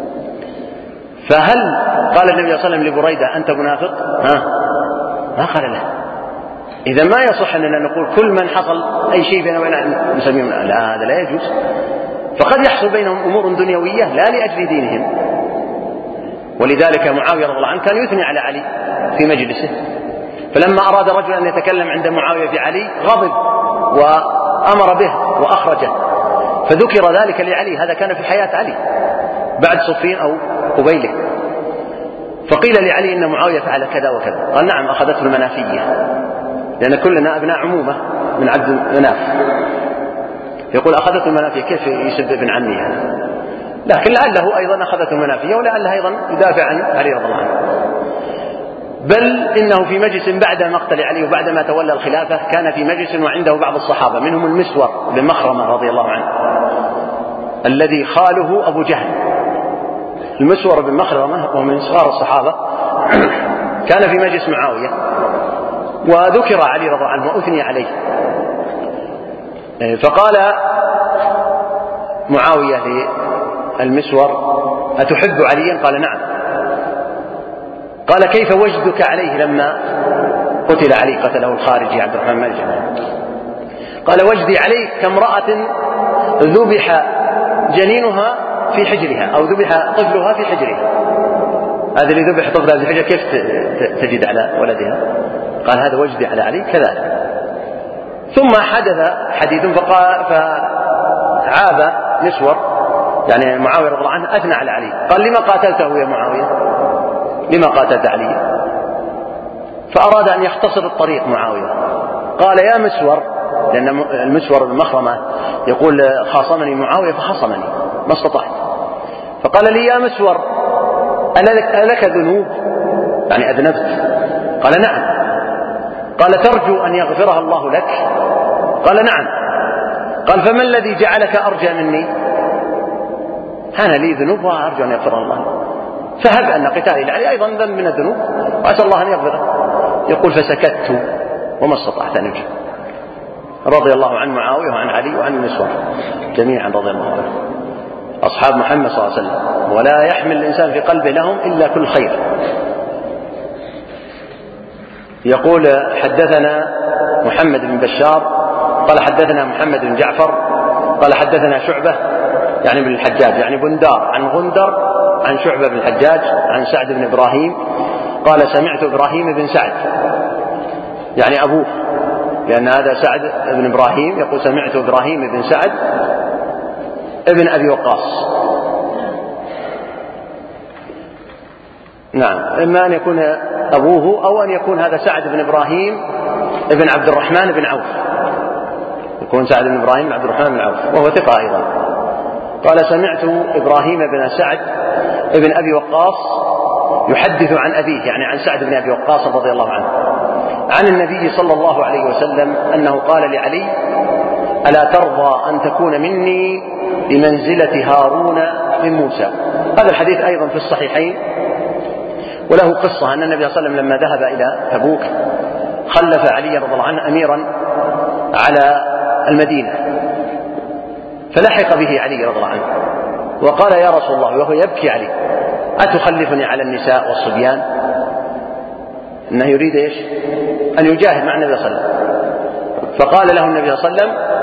فهل قال النبي صلى الله عليه وسلم لبريدة: أنت منافق؟ ها؟ ما قال له. إذا ما يصح أننا نقول كل من حصل أي شيء بيننا وبين نسميهم، لا، هذا لا يجوز. فقد يحصل بينهم أمور دنيوية لا لأجل دينهم. ولذلك معاوية رضي الله عنه كان يثني على علي في مجلسه، فلما أراد رجل أن يتكلم عند معاوية في علي غضب وأمر به وأخرجه، فذكر ذلك لعلي. هذا كان في حياة علي بعد صفين أو قبيله. فقيل لعلي إن معاوية فعل كذا وكذا، قال: نعم، أخذته المنافية، لأن كلنا أبناء عمومة من عبد مناف. يقول: أخذته المنافية، كيف يسب ابن عمي يعني؟ لكن لعله أيضا أخذته المنافية، ولعله أيضا يدافع عن علي رضي الله عنه. بل إنه في مجلس بعد مقتل علي وبعدما تولى الخلافة كان في مجلس وعنده بعض الصحابة، منهم المسور بن مخرمة رضي الله عنه الذي خاله أبو جهل. المسور بن مخرمة وهو من صغار الصحابة كان في مجلس معاوية وذكر علي رضي الله عنه وأثني عليه، فقال معاوية للمسور: أتحب عليا؟ قال: نعم. قال: كيف وجدك عليه لما قتل علي، قتله الخارجي عبد الرحمن بن الجمال؟ قال: وجدي عليه كامرأة ذبح جنينها في حجرها، أو ذبح طفلها في حجرها. هذا اللي ذبح طفلها في حجرها كيف تجد على ولدها؟ قال: هذا وجدي على علي كذلك. ثم حدث حديث فعاب مسور يعني معاوية رضي الله عنه أثنى على علي، قال: لما قاتلته يا معاوية؟ لما قاتلت علي؟ فأراد أن يختصر الطريق معاوية، قال: يا مسور، لأن المسور بن مخرمة يقول: خاصمني معاوية فخصمني ما استطعت. فقال لي: يا مسور، ألك ذنوب؟ يعني أذنبت؟ قال: نعم. قال: ترجو أن يغفرها الله لك؟ قال: نعم. قال: فما الذي جعلك أرجى مني؟ أنا لي ذنوب وأرجو أن يغفرها الله، فهب أن قتالي لعلي أيضا ذنب من الذنوب وأسأل الله أن يغفره. يقول: فسكت وما استطعت أن أجب. رضي الله عن معاوية وعن علي وعن المسور جميعا رضي الله عنه، أصحاب محمد صلى الله عليه وسلم، ولا يحمل الإنسان في قلبه لهم إلا كل خير. يقول: حدثنا محمد بن بشار قال حدثنا محمد بن جعفر قال حدثنا شعبة يعني بن الحجاج يعني بندار عن غندر عن شعبة بن الحجاج عن سعد بن إبراهيم قال: سمعت إبراهيم بن سعد يعني أبوه، لأن هذا سعد بن إبراهيم، يقول: سمعت إبراهيم بن سعد ابن أبي وقاص. نعم، إما أن يكون أبوه أو أن يكون هذا سعد بن إبراهيم ابن عبد الرحمن بن عوف، يكون سعد بن إبراهيم عبد الرحمن بن عوف وهو ثقة أيضا. قال: سمعت إبراهيم بن سعد ابن أبي وقاص يحدث عن أبيه يعني عن سعد بن أبي وقاص رضي الله عنه عن النبي صلى الله عليه وسلم أنه قال لعلي: ألا ترضى أن تكون مني بمنزلة هارون من موسى؟ هذا الحديث أيضا في الصحيحين، وله قصة أن النبي صلى الله عليه وسلم لما ذهب إلى تبوك خلف علي رضي الله عنه أميرا على المدينة، فلحق به علي رضي الله عنه وقال: يا رسول الله، وهو يبكي علي: أتخلفني على النساء والصبيان؟ إنه يريد إيش؟ أن يجاهد مع النبي صلى الله عليه وسلم. فقال له النبي صلى الله عليه وسلم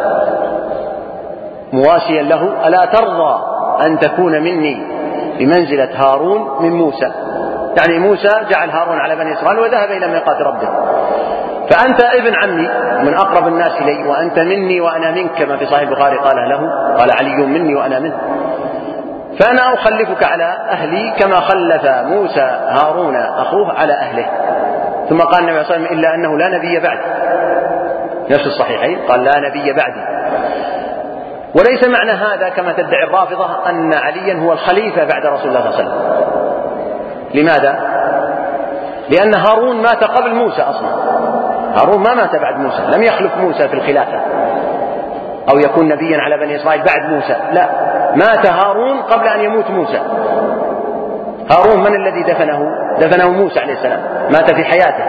مواسيا له: ألا ترضى أن تكون مني بمنزلة هارون من موسى؟ يعني موسى جعل هارون على بني إسرائيل وذهب إلى ميقات ربه. فأنت ابن عمي من أقرب الناس إلي، وأنت مني وأنا منك، كما في صحيح البخاري قال له، قال علي مني وأنا منه، فأنا أخلفك على أهلي كما خلف موسى هارون أخوه على أهله. ثم قال النبي صلى الله عليه وسلم إلا أنه لا نبي بعد، نفس الصحيحين قال لا نبي بعدي. وليس معنى هذا كما تدعي الرافضة أن عليا هو الخليفة بعد رسول الله صلى الله عليه وسلم. لماذا؟ لأن هارون مات قبل موسى أصلا، هارون ما مات بعد موسى، لم يخلف موسى في الخلافة أو يكون نبيا على بني إسرائيل بعد موسى، لا، مات هارون قبل أن يموت موسى. هارون من الذي دفنه؟ دفنه موسى عليه السلام، مات في حياته.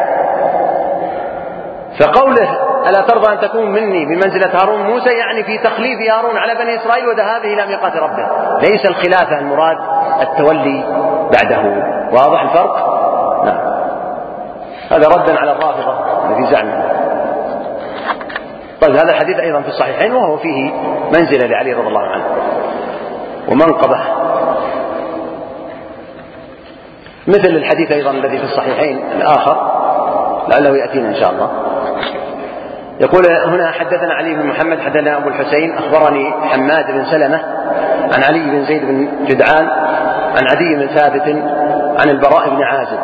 فقوله ألا ترضى أن تكون مني بمنزلة هارون موسى يعني في تخليف هارون على بني إسرائيل وذهابه إلى ميقات ربه، ليس الخلافة المراد التولي بعده. واضح الفرق؟ نعم. هذا ردا على الرافضة في زعمه. طيب هذا الحديث أيضا في الصحيحين وهو فيه منزلة لعلي رضي الله عنه ومنقبة، مثل الحديث أيضا الذي في الصحيحين الآخر لعله يأتينا إن شاء الله. يقول هنا حدثنا علي بن محمد حدثنا أبو الحسين أخبرني حماد بن سلمة عن علي بن زيد بن جدعان عن عدي بن ثابت عن البراء بن عازب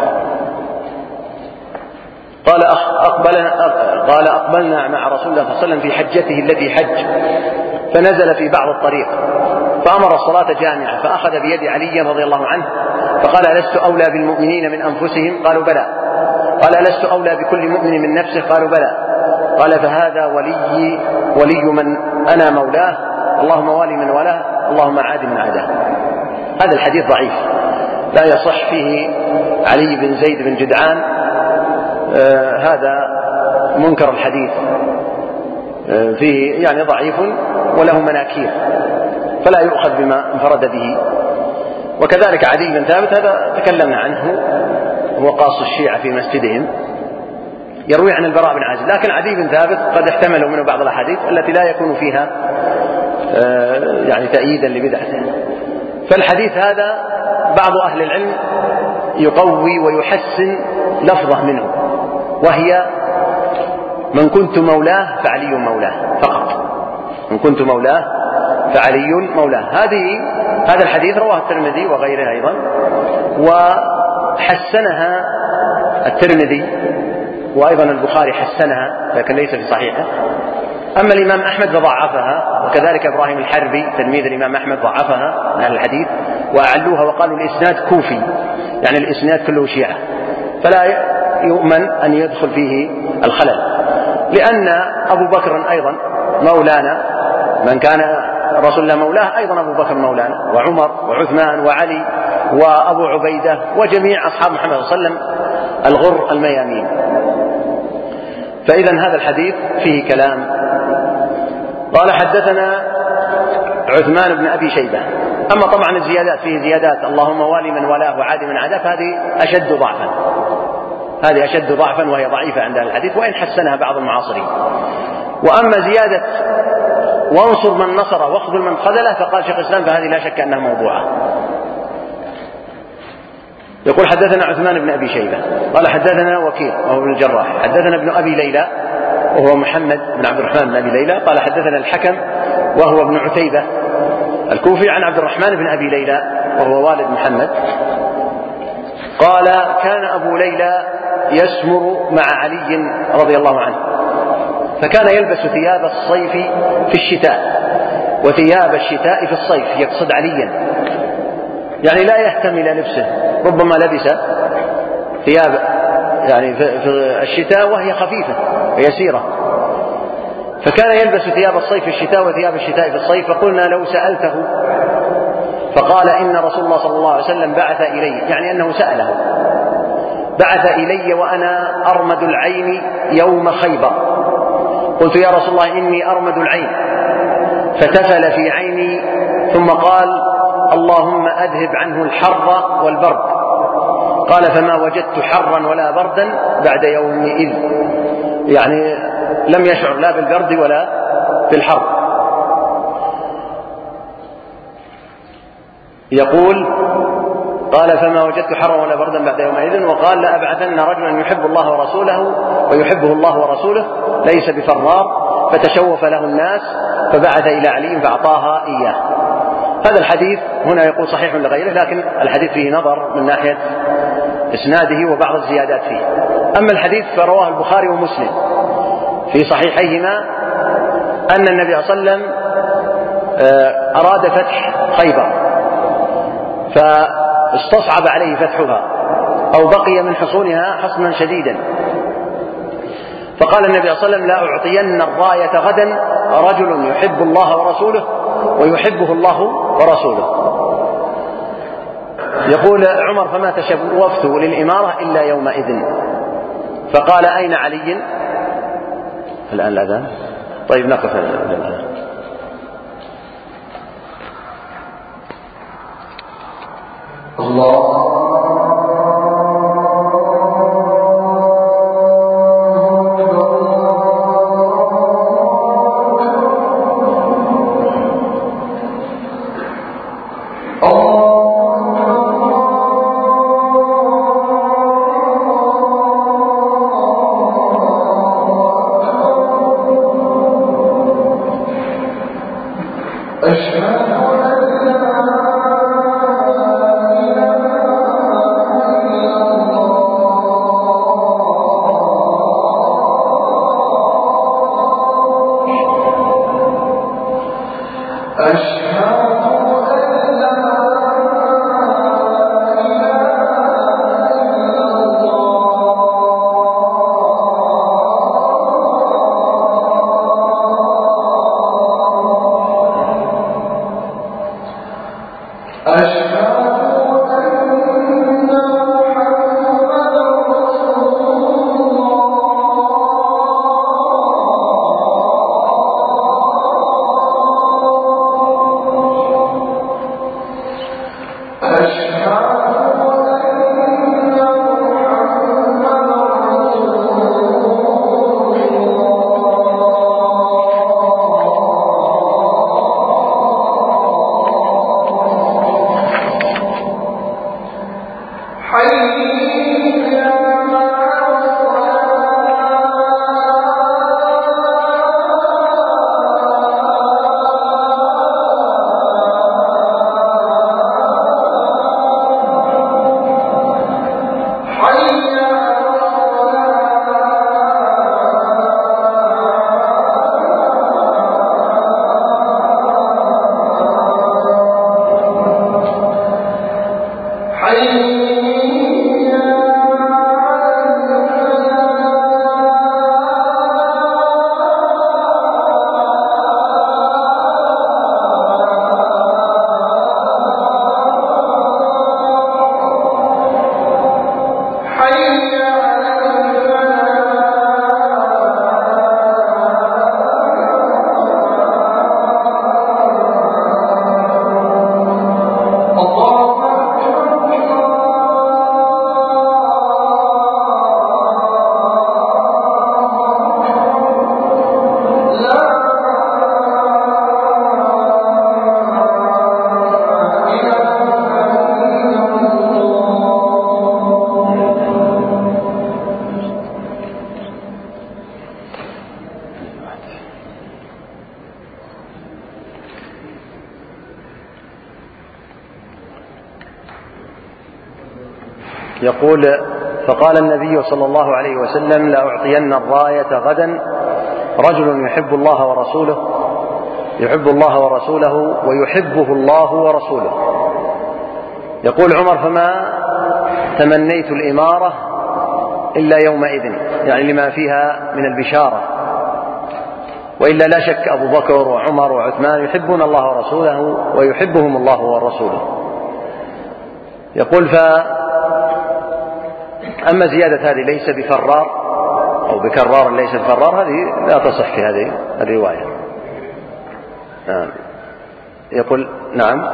قال أقبلنا, قال أقبلنا مع رسول الله صلى الله عليه وسلم في حجته التي حج، فنزل في بعض الطريق فأمر الصلاة جامعة، فأخذ بيد علي رضي الله عنه فقال ألست أولى بالمؤمنين من أنفسهم؟ قالوا بلى. قال ألست أولى بكل مؤمن من نفسه؟ قالوا بلى. قال فهذا ولي ولي من أنا مولاه، اللهم والي من ولاه، اللهم عاد من عاداه. هذا الحديث ضعيف لا يصح فيه علي بن زيد بن جدعان، آه هذا منكر الحديث، آه فيه يعني ضعيف وله مناكير فلا يؤخذ بما انفرد به. وكذلك عدي بن ثابت هذا تكلمنا عنه، هو قاص الشيعة في مسجدهم، يروي عن البراء بن عازب، لكن عدي بن ثابت قد احتملوا منه بعض الأحاديث التي لا يكون فيها آه يعني تأييدا لبدعته. فالحديث هذا بعض أهل العلم يقوي ويحسن لفظه منه، وهي من كنت مولاه فعلي مولاه فقط، من كنت مولاه فعلي مولاه. هذه هذا الحديث رواه الترمذي وغيره أيضا، وحسنها الترمذي وأيضا البخاري حسنها لكن ليس في صحيحه. أما الإمام أحمد فضعفها، وكذلك إبراهيم الحربي تلميذ الإمام أحمد ضعفها من أهل الحديث وأعلوها وقالوا الإسناد كوفي، يعني الإسناد كله شيعة، فلا يؤمن أن يدخل فيه الخلل، لأن أبو بكر أيضا مولانا، من كان رسول الله مولاه أيضا أبو بكر مولانا، وعمر وعثمان وعلي وأبو عبيدة وجميع أصحاب محمد صلى الله عليه وسلم الغر الميامين. فإذا هذا الحديث فيه كلام. قال حدثنا عثمان بن أبي شيبة. أما طبعا الزيادات فيه زيادات اللهم والي من ولاه وعاد من عاداه، هذه أشد ضعفا، هذه أشد ضعفا وهي ضعيفة عند أهل الحديث وإن حسنها بعض المعاصرين. وأما زيادة وانصر من نصره واخذل من خذله فقال شيخ الإسلام فهذه لا شك أنها موضوعة. يقول حدثنا عثمان بن أبي شيبة قال حدثنا وكيع وهو ابن الجراح حدثنا ابن أبي ليلى وهو محمد بن عبد الرحمن بن أبي ليلى قال حدثنا الحكم وهو ابن عتيبة الكوفي عن عبد الرحمن بن أبي ليلى وهو والد محمد قال كان أبو ليلى يسمر مع علي رضي الله عنه، فكان يلبس ثياب الصيف في الشتاء وثياب الشتاء في الصيف، يقصد عليا، يعني لا يهتم إلى لبسه، ربما لبس ثياب يعني في الشتاء وهي خفيفة ويسيرة، فكان يلبس ثياب الصيف في الشتاء وثياب الشتاء في الصيف. فقلنا لو سألته فقال إن رسول الله صلى الله عليه وسلم بعث إلي، يعني أنه سأله، بعث إلي وأنا أرمد العين يوم خيبر، قلت يا رسول الله إني أرمد العين، فتفل في عيني ثم قال اللهم أذهب عنه الحر والبرد، قال فما وجدت حرا ولا بردا بعد يومئذ، يعني لم يشعر لا بالبرد ولا بالحر. يقول قال فما وجدت حرا ولا بردا بعد يومئذ. وقال لأبعثن رجلا يحب الله ورسوله ويحبه الله ورسوله ليس بفرار، فتشوف له الناس فبعث إلى علي فأعطاها إياه. هذا الحديث هنا يقول صحيح لغيره، لكن الحديث فيه نظر من ناحية إسناده وبعض الزيادات فيه. أما الحديث فرواه البخاري ومسلم في صحيحيهما أن النبي صلى الله عليه وسلم أراد فتح خيبر فاستصعب عليه فتحها أو بقي من حصونها حصنا شديدا، فقال النبي صلى الله عليه وسلم لا أعطين الراية غدا رجل يحب الله ورسوله ويحبه الله ورسوله. يقول عمر فما تشوفت للإمارة إلا يومئذ. فقال أين علي؟ الآن الأذان. طيب نقف الآن. الله يقول فقال النبي صلى الله عليه وسلم لأعطين الراية غدا رجل يحب الله ورسوله يحب الله ورسوله ويحبه الله ورسوله. يقول عمر فما تمنيت الإمارة إلا يومئذ، يعني لما فيها من البشارة، وإلا لا شك أبو بكر وعمر وعثمان يحبون الله ورسوله ويحبهم الله ورسوله. يقول فأما زيادة هذه ليس بفرار أو بكرار ليس بفرار هذه لا تصح في هذه الرواية. نعم. يقول نعم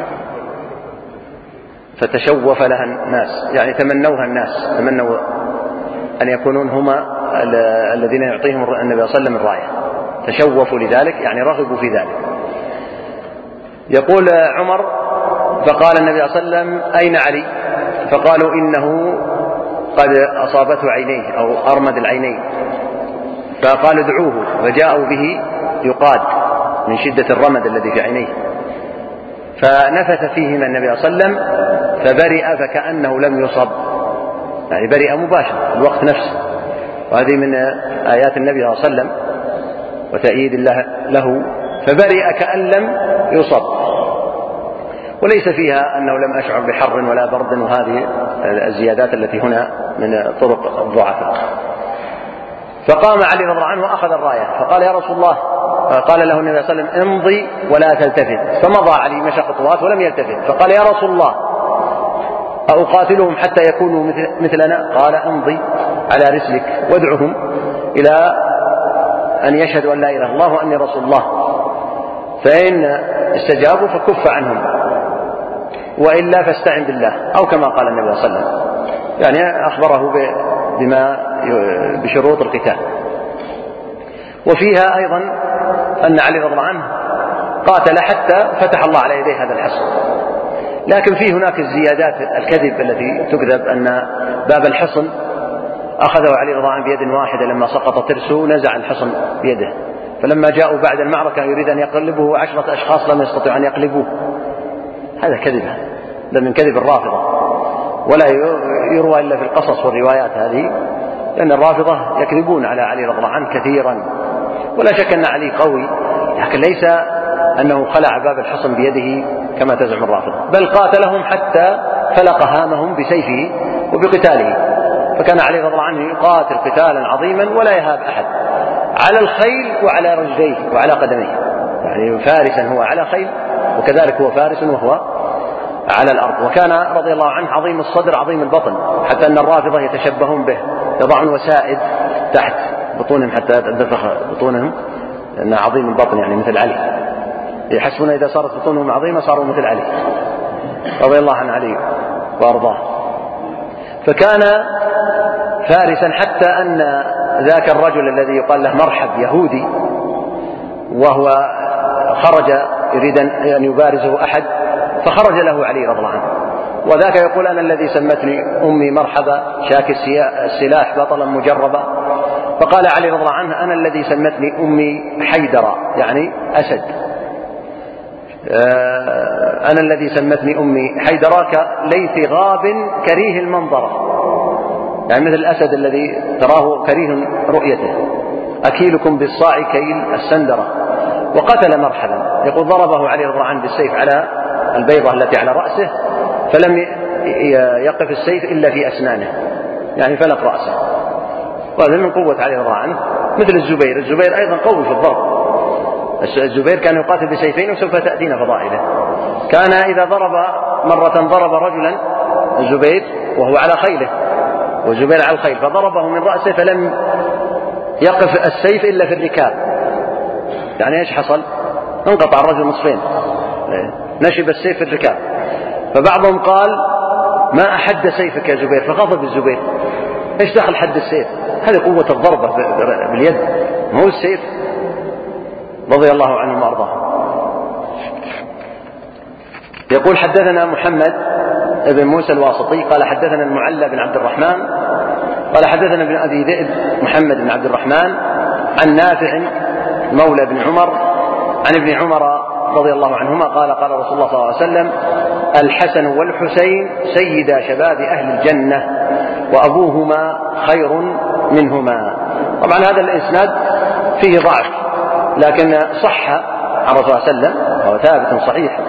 فتشوف لها الناس، يعني تمنوها الناس، تمنوا أن يكونون هما الذين يعطيهم النبي صلى الله عليه وسلم الراية، تشوفوا لذلك يعني رغبوا في ذلك. يقول عمر فقال النبي صلى الله عليه وسلم: أين علي؟ فقالوا: إنه قد أصابته عينيه أو أرمد العينين. فقالوا: ادعوه. فجاءوا به يقاد من شدة الرمد الذي في عينيه، فنفث فيهما النبي صلى الله عليه وسلم فبرئ فكأنه لم يصب، يعني برئ مباشرة الوقت نفسه. وهذه من آيات النبي صلى الله عليه وسلم وتأييد الله له، فبرئ كأن لم يصب، وليس فيها أنه لم أشعر بحر ولا برد، وهذه الزيادات التي هنا من طرق الضعفاء. فقام علي رضي الله عنه وأخذ الراية فقال: يا رسول الله. قال له النبي صلى الله عليه وسلم: امضي ولا تلتفت. فمضى علي مشى خطوات ولم يلتفت، فقال: يا رسول الله، أقاتلهم حتى يكونوا مثلنا؟ قال: امضي على رسلك وادعهم إلى أن يشهدوا أن لا إله إلا الله وأني رسول الله، فإن استجابوا فكف عنهم، وإلا فاستعن بالله، أو كما قال النبي صلى الله عليه وسلم، يعني أخبره بما بشروط القتال. وفيها أيضا أن علي رضي الله عنه قاتل حتى فتح الله على يديه هذا الحصن. لكن في هناك الزيادات الكذب التي تكذب، أن باب الحصن أخذه علي رضي الله عنه بيد واحدة، لما سقط ترسه نزع الحصن بيده، فلما جاءوا بعد المعركة يريد أن يقلبه عشرة أشخاص لم يستطيعوا أن يقلبوه. هذا كذب، هذا من كذب الرافضة، ولا يروى إلا في القصص والروايات هذه، لأن الرافضة يكذبون على علي رضي الله عنه كثيرا. ولا شك أن علي قوي، لكن ليس أنه خلع باب الحصن بيده كما تزعم الرافضة، بل قاتلهم حتى فلق هامهم بسيفه وبقتاله. فكان علي رضي الله عنه يقاتل قتالا عظيما ولا يهاب أحد، على الخيل وعلى رجليه وعلى قدميه، يعني فارسا هو على خيل، وكذلك هو فارس وهو على الأرض. وكان رضي الله عنه عظيم الصدر عظيم البطن، حتى أن الرافضة يتشبهون به، يضعون وسائد تحت بطونهم حتى تنتفخ بطونهم، لأنه عظيم البطن يعني مثل علي، يحسبون إذا صارت بطونهم عظيمة صاروا مثل علي رضي الله عن علي وأرضاه. فكان فارسا، حتى أن ذاك الرجل الذي يقال له مرحب يهودي، وهو خرج يريد أن يبارزه أحد، فخرج له علي رضي الله عنه، وذاك يقول: أنا الذي سمتني أمي مرحبا شاك السلاح بطلا مجربا. فقال علي رضي الله عنه: أنا الذي سمتني أمي حيدرا، يعني أسد. أنا الذي سمتني أمي حيدرا كليث غاب كريه المنظرة، يعني مثل الأسد الذي تراه كريه رؤيته. أكيلكم بالصاع كيل السندرة. وقتل مرحبا، يقول ضربه علي رضي الله عنه بالسيف على البيضة التي على رأسه، فلم يقف السيف إلا في أسنانه، يعني فلق رأسه. وهذا من قوة علي رضي الله عنه. مثل الزبير، الزبير أيضا قوي في الضرب. الزبير كان يقاتل بسيفين، وسوف تأتينا فضائله. كان إذا ضرب مرة ضرب رجلا الزبير وهو على خيله، والزبير على الخيل، فضربه من رأسه فلم يقف السيف إلا في الركاب. يعني إيش حصل؟ انقطع الرجل نصفين، نشب السيف في الركاب. فبعضهم قال: ما أحد سيفك يا زبير؟ فغضب الزبير: إيش دخل حد السيف؟ هذه قوة الضربة باليد، ما هو السيف. رضي الله عنهم وأرضاهم. يقول: حدثنا محمد بن موسى الواسطي قال حدثنا المعلى بن عبد الرحمن قال حدثنا ابن أبي ذئب محمد بن عبد الرحمن عن نافع مولى بن عمر عن ابن عمر رضي الله عنهما قال: قال رسول الله صلى الله عليه وسلم: الحسن والحسين سيدا شباب أهل الجنة، وأبوهما خير منهما. طبعا هذا الإسناد فيه ضعف، لكن صح عن رسول الله صلى الله عليه وسلم، وهو ثابت صحيح،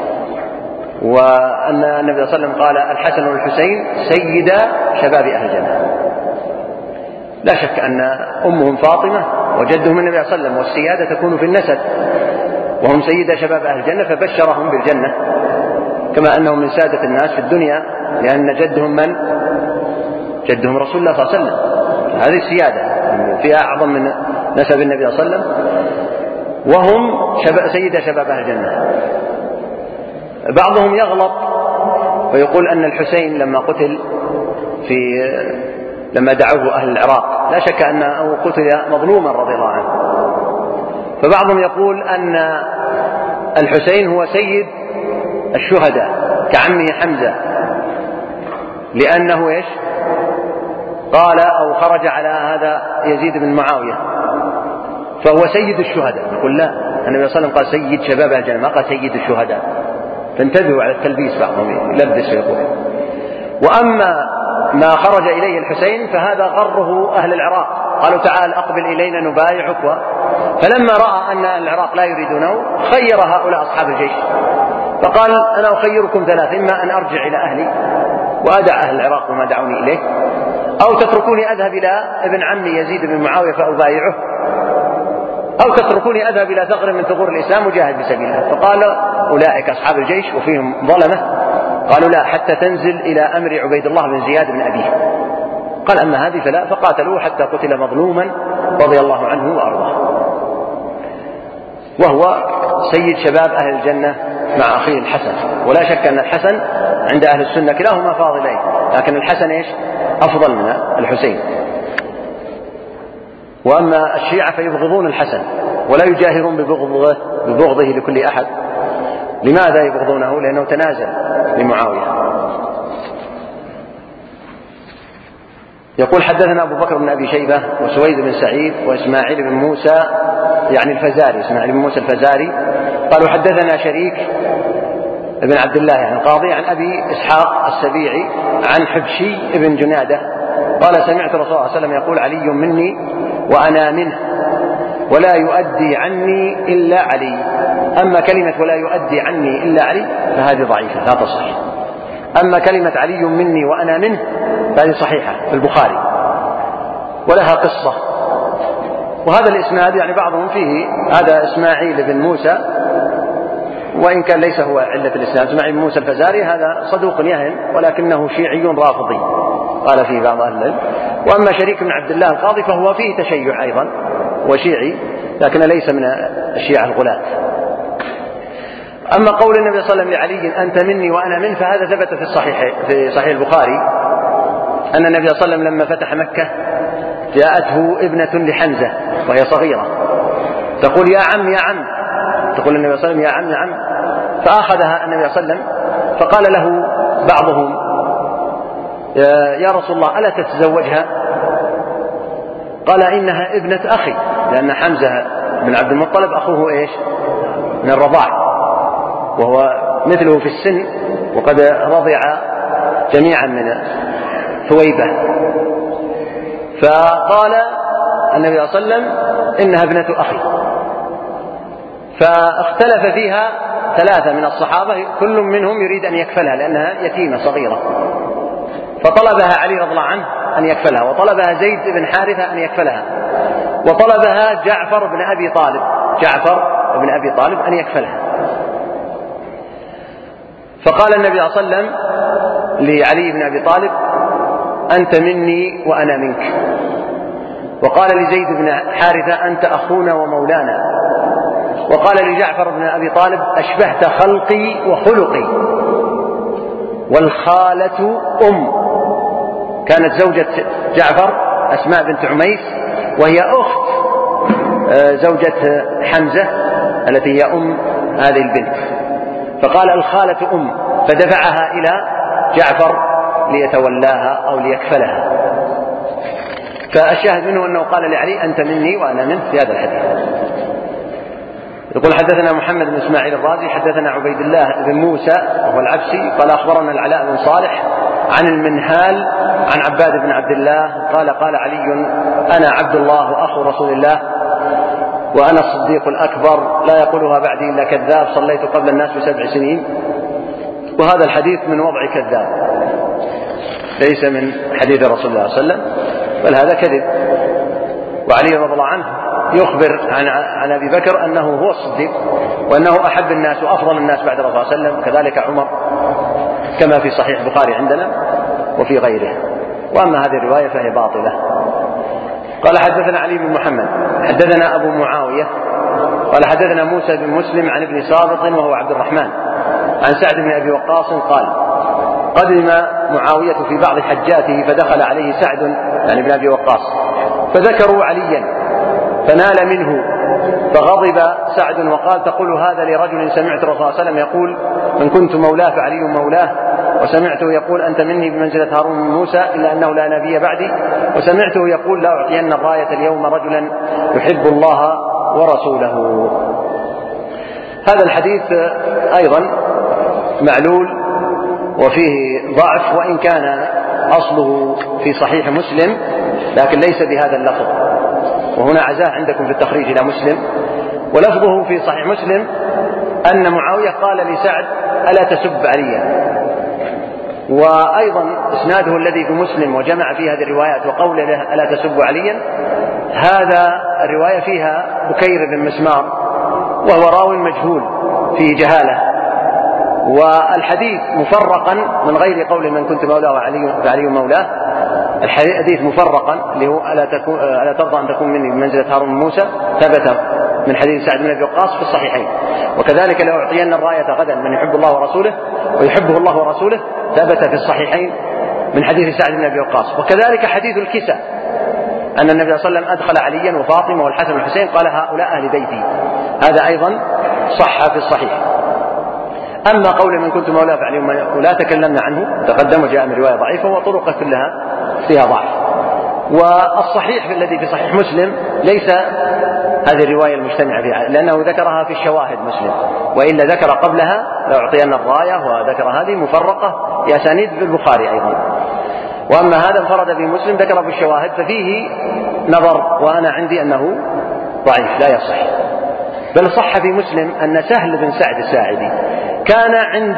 وأن النبي صلى الله عليه وسلم قال: الحسن والحسين سيدا شباب أهل الجنة. لا شك أن أمهم فاطمة وجدهم النبي صلى الله عليه وسلم، والسيادة تكون في النسب، وهم سيدا شباب أهل الجنة، فبشرهم بالجنة، كما أنهم من سادة الناس في الدنيا، لأن جدهم من؟ جدهم رسول الله صلى الله عليه وسلم. هذه السيادة فيها أعظم من نسب النبي صلى الله عليه وسلم، وهم سيدا شباب أهل الجنة. بعضهم يغلط ويقول أن الحسين لما قتل في لما دعوه أهل العراق، لا شك أنه قتل مظلوما رضي الله عنه، فبعضهم يقول أن الحسين هو سيد الشهداء، كعمه حمزة، لأنه إيش قال أو خرج على هذا يزيد بن معاوية فهو سيد الشهداء. يقول لا، النبي صلى الله عليه وسلم قال سيد شباب الجنة، ما قال سيد الشهداء. فانتبهوا على التلبيس، بعضهم يلبس ويقول. وأما ما خرج إليه الحسين فهذا غره أهل العراق، قالوا تعال أقبل إلينا نبايعك، فلما رأى أن العراق لا يريدونه خير هؤلاء أصحاب الجيش، فقال أنا أخيركم ثلاث، إما أن أرجع إلى أهلي وأدع أهل العراق وما دعوني إليه، أو تتركوني أذهب إلى ابن عمي يزيد بن معاوية فأبايعه، أو تتركوني أذهب إلى ثغر من ثغور الإسلام وجاهد بسبيل الله. فقال أولئك أصحاب الجيش وفيهم ظلمة قالوا لا حتى تنزل إلى أمر عبيد الله بن زياد بن أبيه. قال أما هذه فلا، فقاتلوه حتى قتل مظلوما رضي الله عنه وأرضاه، وهو سيد شباب أهل الجنة مع أخيه الحسن. ولا شك أن الحسن عند أهل السنة كلاهما فاضلين، لكن الحسن إيش أفضل من الحسين. وأما الشيعة فيبغضون الحسن ولا يجاهرون ببغضه, ببغضه لكل أحد. لماذا يبغضونه؟ لأنه تنازل لمعاوية. يقول حدثنا أبو بكر بن أبي شيبة وسويد بن سعيد وإسماعيل بن موسى، يعني الفزاري، إسماعيل بن موسى الفزاري، قالوا حدثنا شريك بن عبد الله يعني القاضي عن أبي إسحاق السبيعي عن حبشي بن جنادة قال سمعت رسول الله صلى الله عليه وسلم يقول علي مني وأنا منه ولا يؤدي عني إلا علي. أما كلمة ولا يؤدي عني إلا علي فهذه ضعيفة لا تصح. أما كلمة علي مني وأنا منه فهذه صحيحة في البخاري ولها قصة. وهذا الإسناد يعني بعضهم فيه هذا إسماعيل بن موسى، وإن كان ليس هو علة الإسناد، إسماعيل بن موسى الفزاري هذا صدوق يهم ولكنه شيعي رافضي قال فيه بعض أهل العلم. وأما شريك بن عبد الله القاضي فهو فيه تشيع أيضا وشيعي، لكن ليس من الشيعة الغلاة. أما قول النبي صلى الله عليه وسلم لعلي أنت مني وأنا منه فهذا ثبت في الصحيح في صحيح البخاري أن النبي صلى الله عليه وسلم لما فتح مكة جاءته ابنة لحمزة وهي صغيرة تقول يا عم يا عم، تقول النبي صلى الله عليه وسلم يا عم يا عم، فأخذها النبي صلى الله عليه وسلم فقال له بعضهم يا رسول الله ألا تتزوجها؟ قال إنها ابنة أخي، لأن حمزة بن عبد المطلب أخوه إيش من الرضاع وهو مثله في السن وقد رضع جميعا من ثويبة. فقال النبي صلى الله عليه وسلم إنها ابنة أخي، فاختلف فيها ثلاثة من الصحابة كل منهم يريد أن يكفلها لأنها يتيمة صغيرة، فطلبها علي رضي الله عنه أن يكفلها، وطلبها زيد بن حارثة أن يكفلها، وطلبها جعفر بن أبي طالب جعفر بن أبي طالب أن يكفلها. فقال النبي صلى الله عليه وسلم لعلي بن أبي طالب أنت مني وأنا منك، وقال لزيد بن حارثة أنت أخونا ومولانا، وقال لجعفر بن أبي طالب أشبهت خلقي وخلقي. والخالة أم، كانت زوجة جعفر أسماء بنت عميس وهي أخت زوجة حمزة التي هي أم هذه البنت، فقال الخالة أم، فدفعها إلى جعفر ليتولاها أو ليكفلها. فالشاهد منه أنه قال لعلي أنت مني وأنا منه في هذا الحديث. يقول حدثنا محمد بن إسماعيل الرازي حدثنا عبيد الله بن موسى وهو العبسي قال أخبرنا العلاء بن صالح عن المنهال عن عباد بن عبد الله قال قال علي أنا عبد الله أخو رسول الله وأنا الصديق الأكبر لا يقولها بعدي إلا كذاب صليت قبل الناس بسبع سنين. وهذا الحديث من وضع كذاب ليس من حديث رسول الله صلى الله عليه وسلم، بل هذا كذب. وعلي رضي الله عنه يخبر عن, عن أبي بكر أنه هو الصديق وأنه أحب الناس وأفضل الناس بعد رسول الله صلى الله عليه وسلم، وكذلك عمر كما في صحيح البخاري عندنا وفي غيره. وأما هذه الرواية فهي باطلة. قال حدثنا علي بن محمد حدثنا أبو معاوية قال حدثنا موسى بن مسلم عن ابن صابط وهو عبد الرحمن عن سعد بن أبي وقاص قال قدم معاوية في بعض حجاته فدخل عليه سعد يعني ابن أبي وقاص فذكروا عليا فنال منه، فغضب سعد وقال: تقول هذا لرجل سمعت الرسول صلى الله عليه وسلم يقول: من كنت مولاه فعلي مولاه، وسمعته يقول: أنت مني بمنزلة هارون من موسى إلا أنه لا نبي بعدي، وسمعته يقول: لا أعطين الراية اليوم رجلا يحب الله ورسوله. هذا الحديث أيضا معلول وفيه ضعف، وإن كان أصله في صحيح مسلم لكن ليس بهذا اللفظ، وهنا عزاه عندكم في التخريج إلى مسلم. ولفظه في صحيح مسلم أن معاوية قال لسعد: ألا تسب عليا. وأيضا إسناده الذي في مسلم وجمع فيه هذه الروايات وقوله له: ألا تسب عليا، هذا الرواية فيها بكير بن مسمار، وهو راوي مجهول فيه جهالة. والحديث مفرقا من غير قول من كنت مولاه فعلي مولاه، الحديث مفرقا اللي هو: ألا, تكون ألا ترضى أن تكون مني بمنزلة هارون موسى، ثبت من حديث سعد بن أبي وقاص في الصحيحين. وكذلك: لو أعطين الراية غدا من يحب الله ورسوله ويحبه الله ورسوله، ثبت في الصحيحين من حديث سعد بن أبي وقاص. وكذلك حديث الكساء أن النبي صلى الله عليه وسلم أدخل عليا وفاطمة والحسن والحسين قال: هؤلاء أهل بيتي، هذا أيضا صح في الصحيح. أما قول من كنت مولاه فعلي ولا تكلمنا عنه، تقدم وجاء من رواية ضعيفة وطرق كلها فيها ضعف. والصحيح الذي في صحيح مسلم ليس هذه الرواية المجتمعة فيها، لأنه ذكرها في الشواهد مسلم، وإلا ذكر قبلها: لو أعطينا الراية، وذكر هذه مفرقة بأسانيد في البخاري أيضا. وأما هذا انفرد في مسلم ذكر في الشواهد، ففيه نظر، وأنا عندي أنه ضعيف لا يصح. بل صح في مسلم أن سهل بن سعد الساعدي كان عند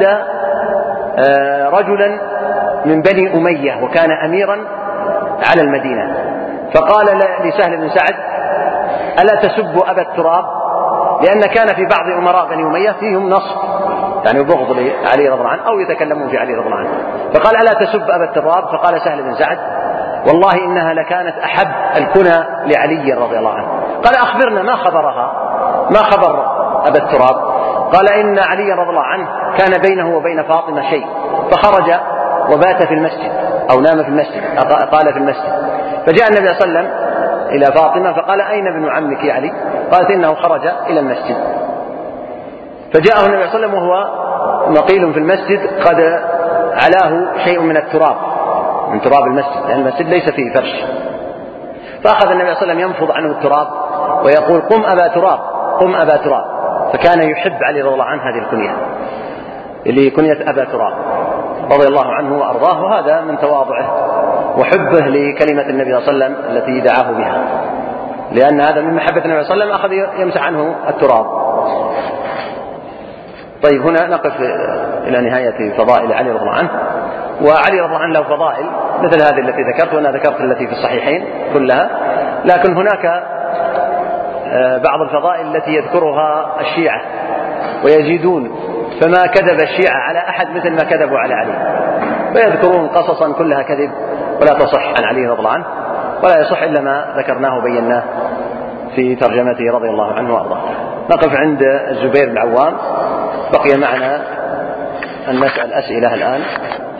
رجلا من بني أمية وكان أميرا على المدينة، فقال لسهل بن سعد: ألا تسب أبا التراب؟ لأن كان في بعض أمراء بني أمية فيهم نصب، يعني بغض لعلي رضي الله عنه أو يتكلمون في علي رضي الله عنه، فقال: ألا تسب أبا التراب؟ فقال سهل بن سعد: والله إنها لكانت أحب الكنى لعلي رضي الله عنه. قال: أخبرنا ما خبرها، ما خبر أبا التراب؟ قال: إن علي رضي الله عنه كان بينه وبين فاطمة شيء، فخرج وبات في المسجد أو نام في المسجد، قال في المسجد. فجاء النبي صلى الله عليه وسلم إلى فاطمة فقال: أين ابن عمك يا علي؟ قالت: إنه خرج إلى المسجد. فجاءه النبي صلى الله عليه وسلم وهو مقيل في المسجد قد علاه شيء من التراب، من تراب المسجد، لأن المسجد ليس فيه فرش. فأخذ النبي صلى الله عليه وسلم ينفض عنه التراب ويقول: قم أبا تراب، قم أبا تراب. فكان يحب علي رضي الله عنه هذه الكنية اللي كنية أبا تراب رضي الله عنه وأرضاه، وهذا من تواضعه وحبه لكلمة النبي صلى الله عليه وسلم التي دعاه بها، لأن هذا من محبة النبي صلى الله عليه وسلم أخذ يمسح عنه التراب. طيب، هنا نقف إلى نهاية فضائل علي رضي الله عنه. وعلي رضي الله عنه له فضائل مثل هذه التي ذكرت، وأنا ذكرت التي في الصحيحين كلها، لكن هناك بعض الفضائل التي يذكرها الشيعة ويزيدون، فما كذب الشيعة على أحد مثل ما كذبوا على علي، فيذكرون قصصا كلها كذب ولا تصح عن علي رضي الله عنه، ولا يصح إلا ما ذكرناه وبيناه في ترجمته رضي الله عنه وأرضاه. نقف عند الزبير بن العوام، بقي معنا أن نسأل أسئلة الآن.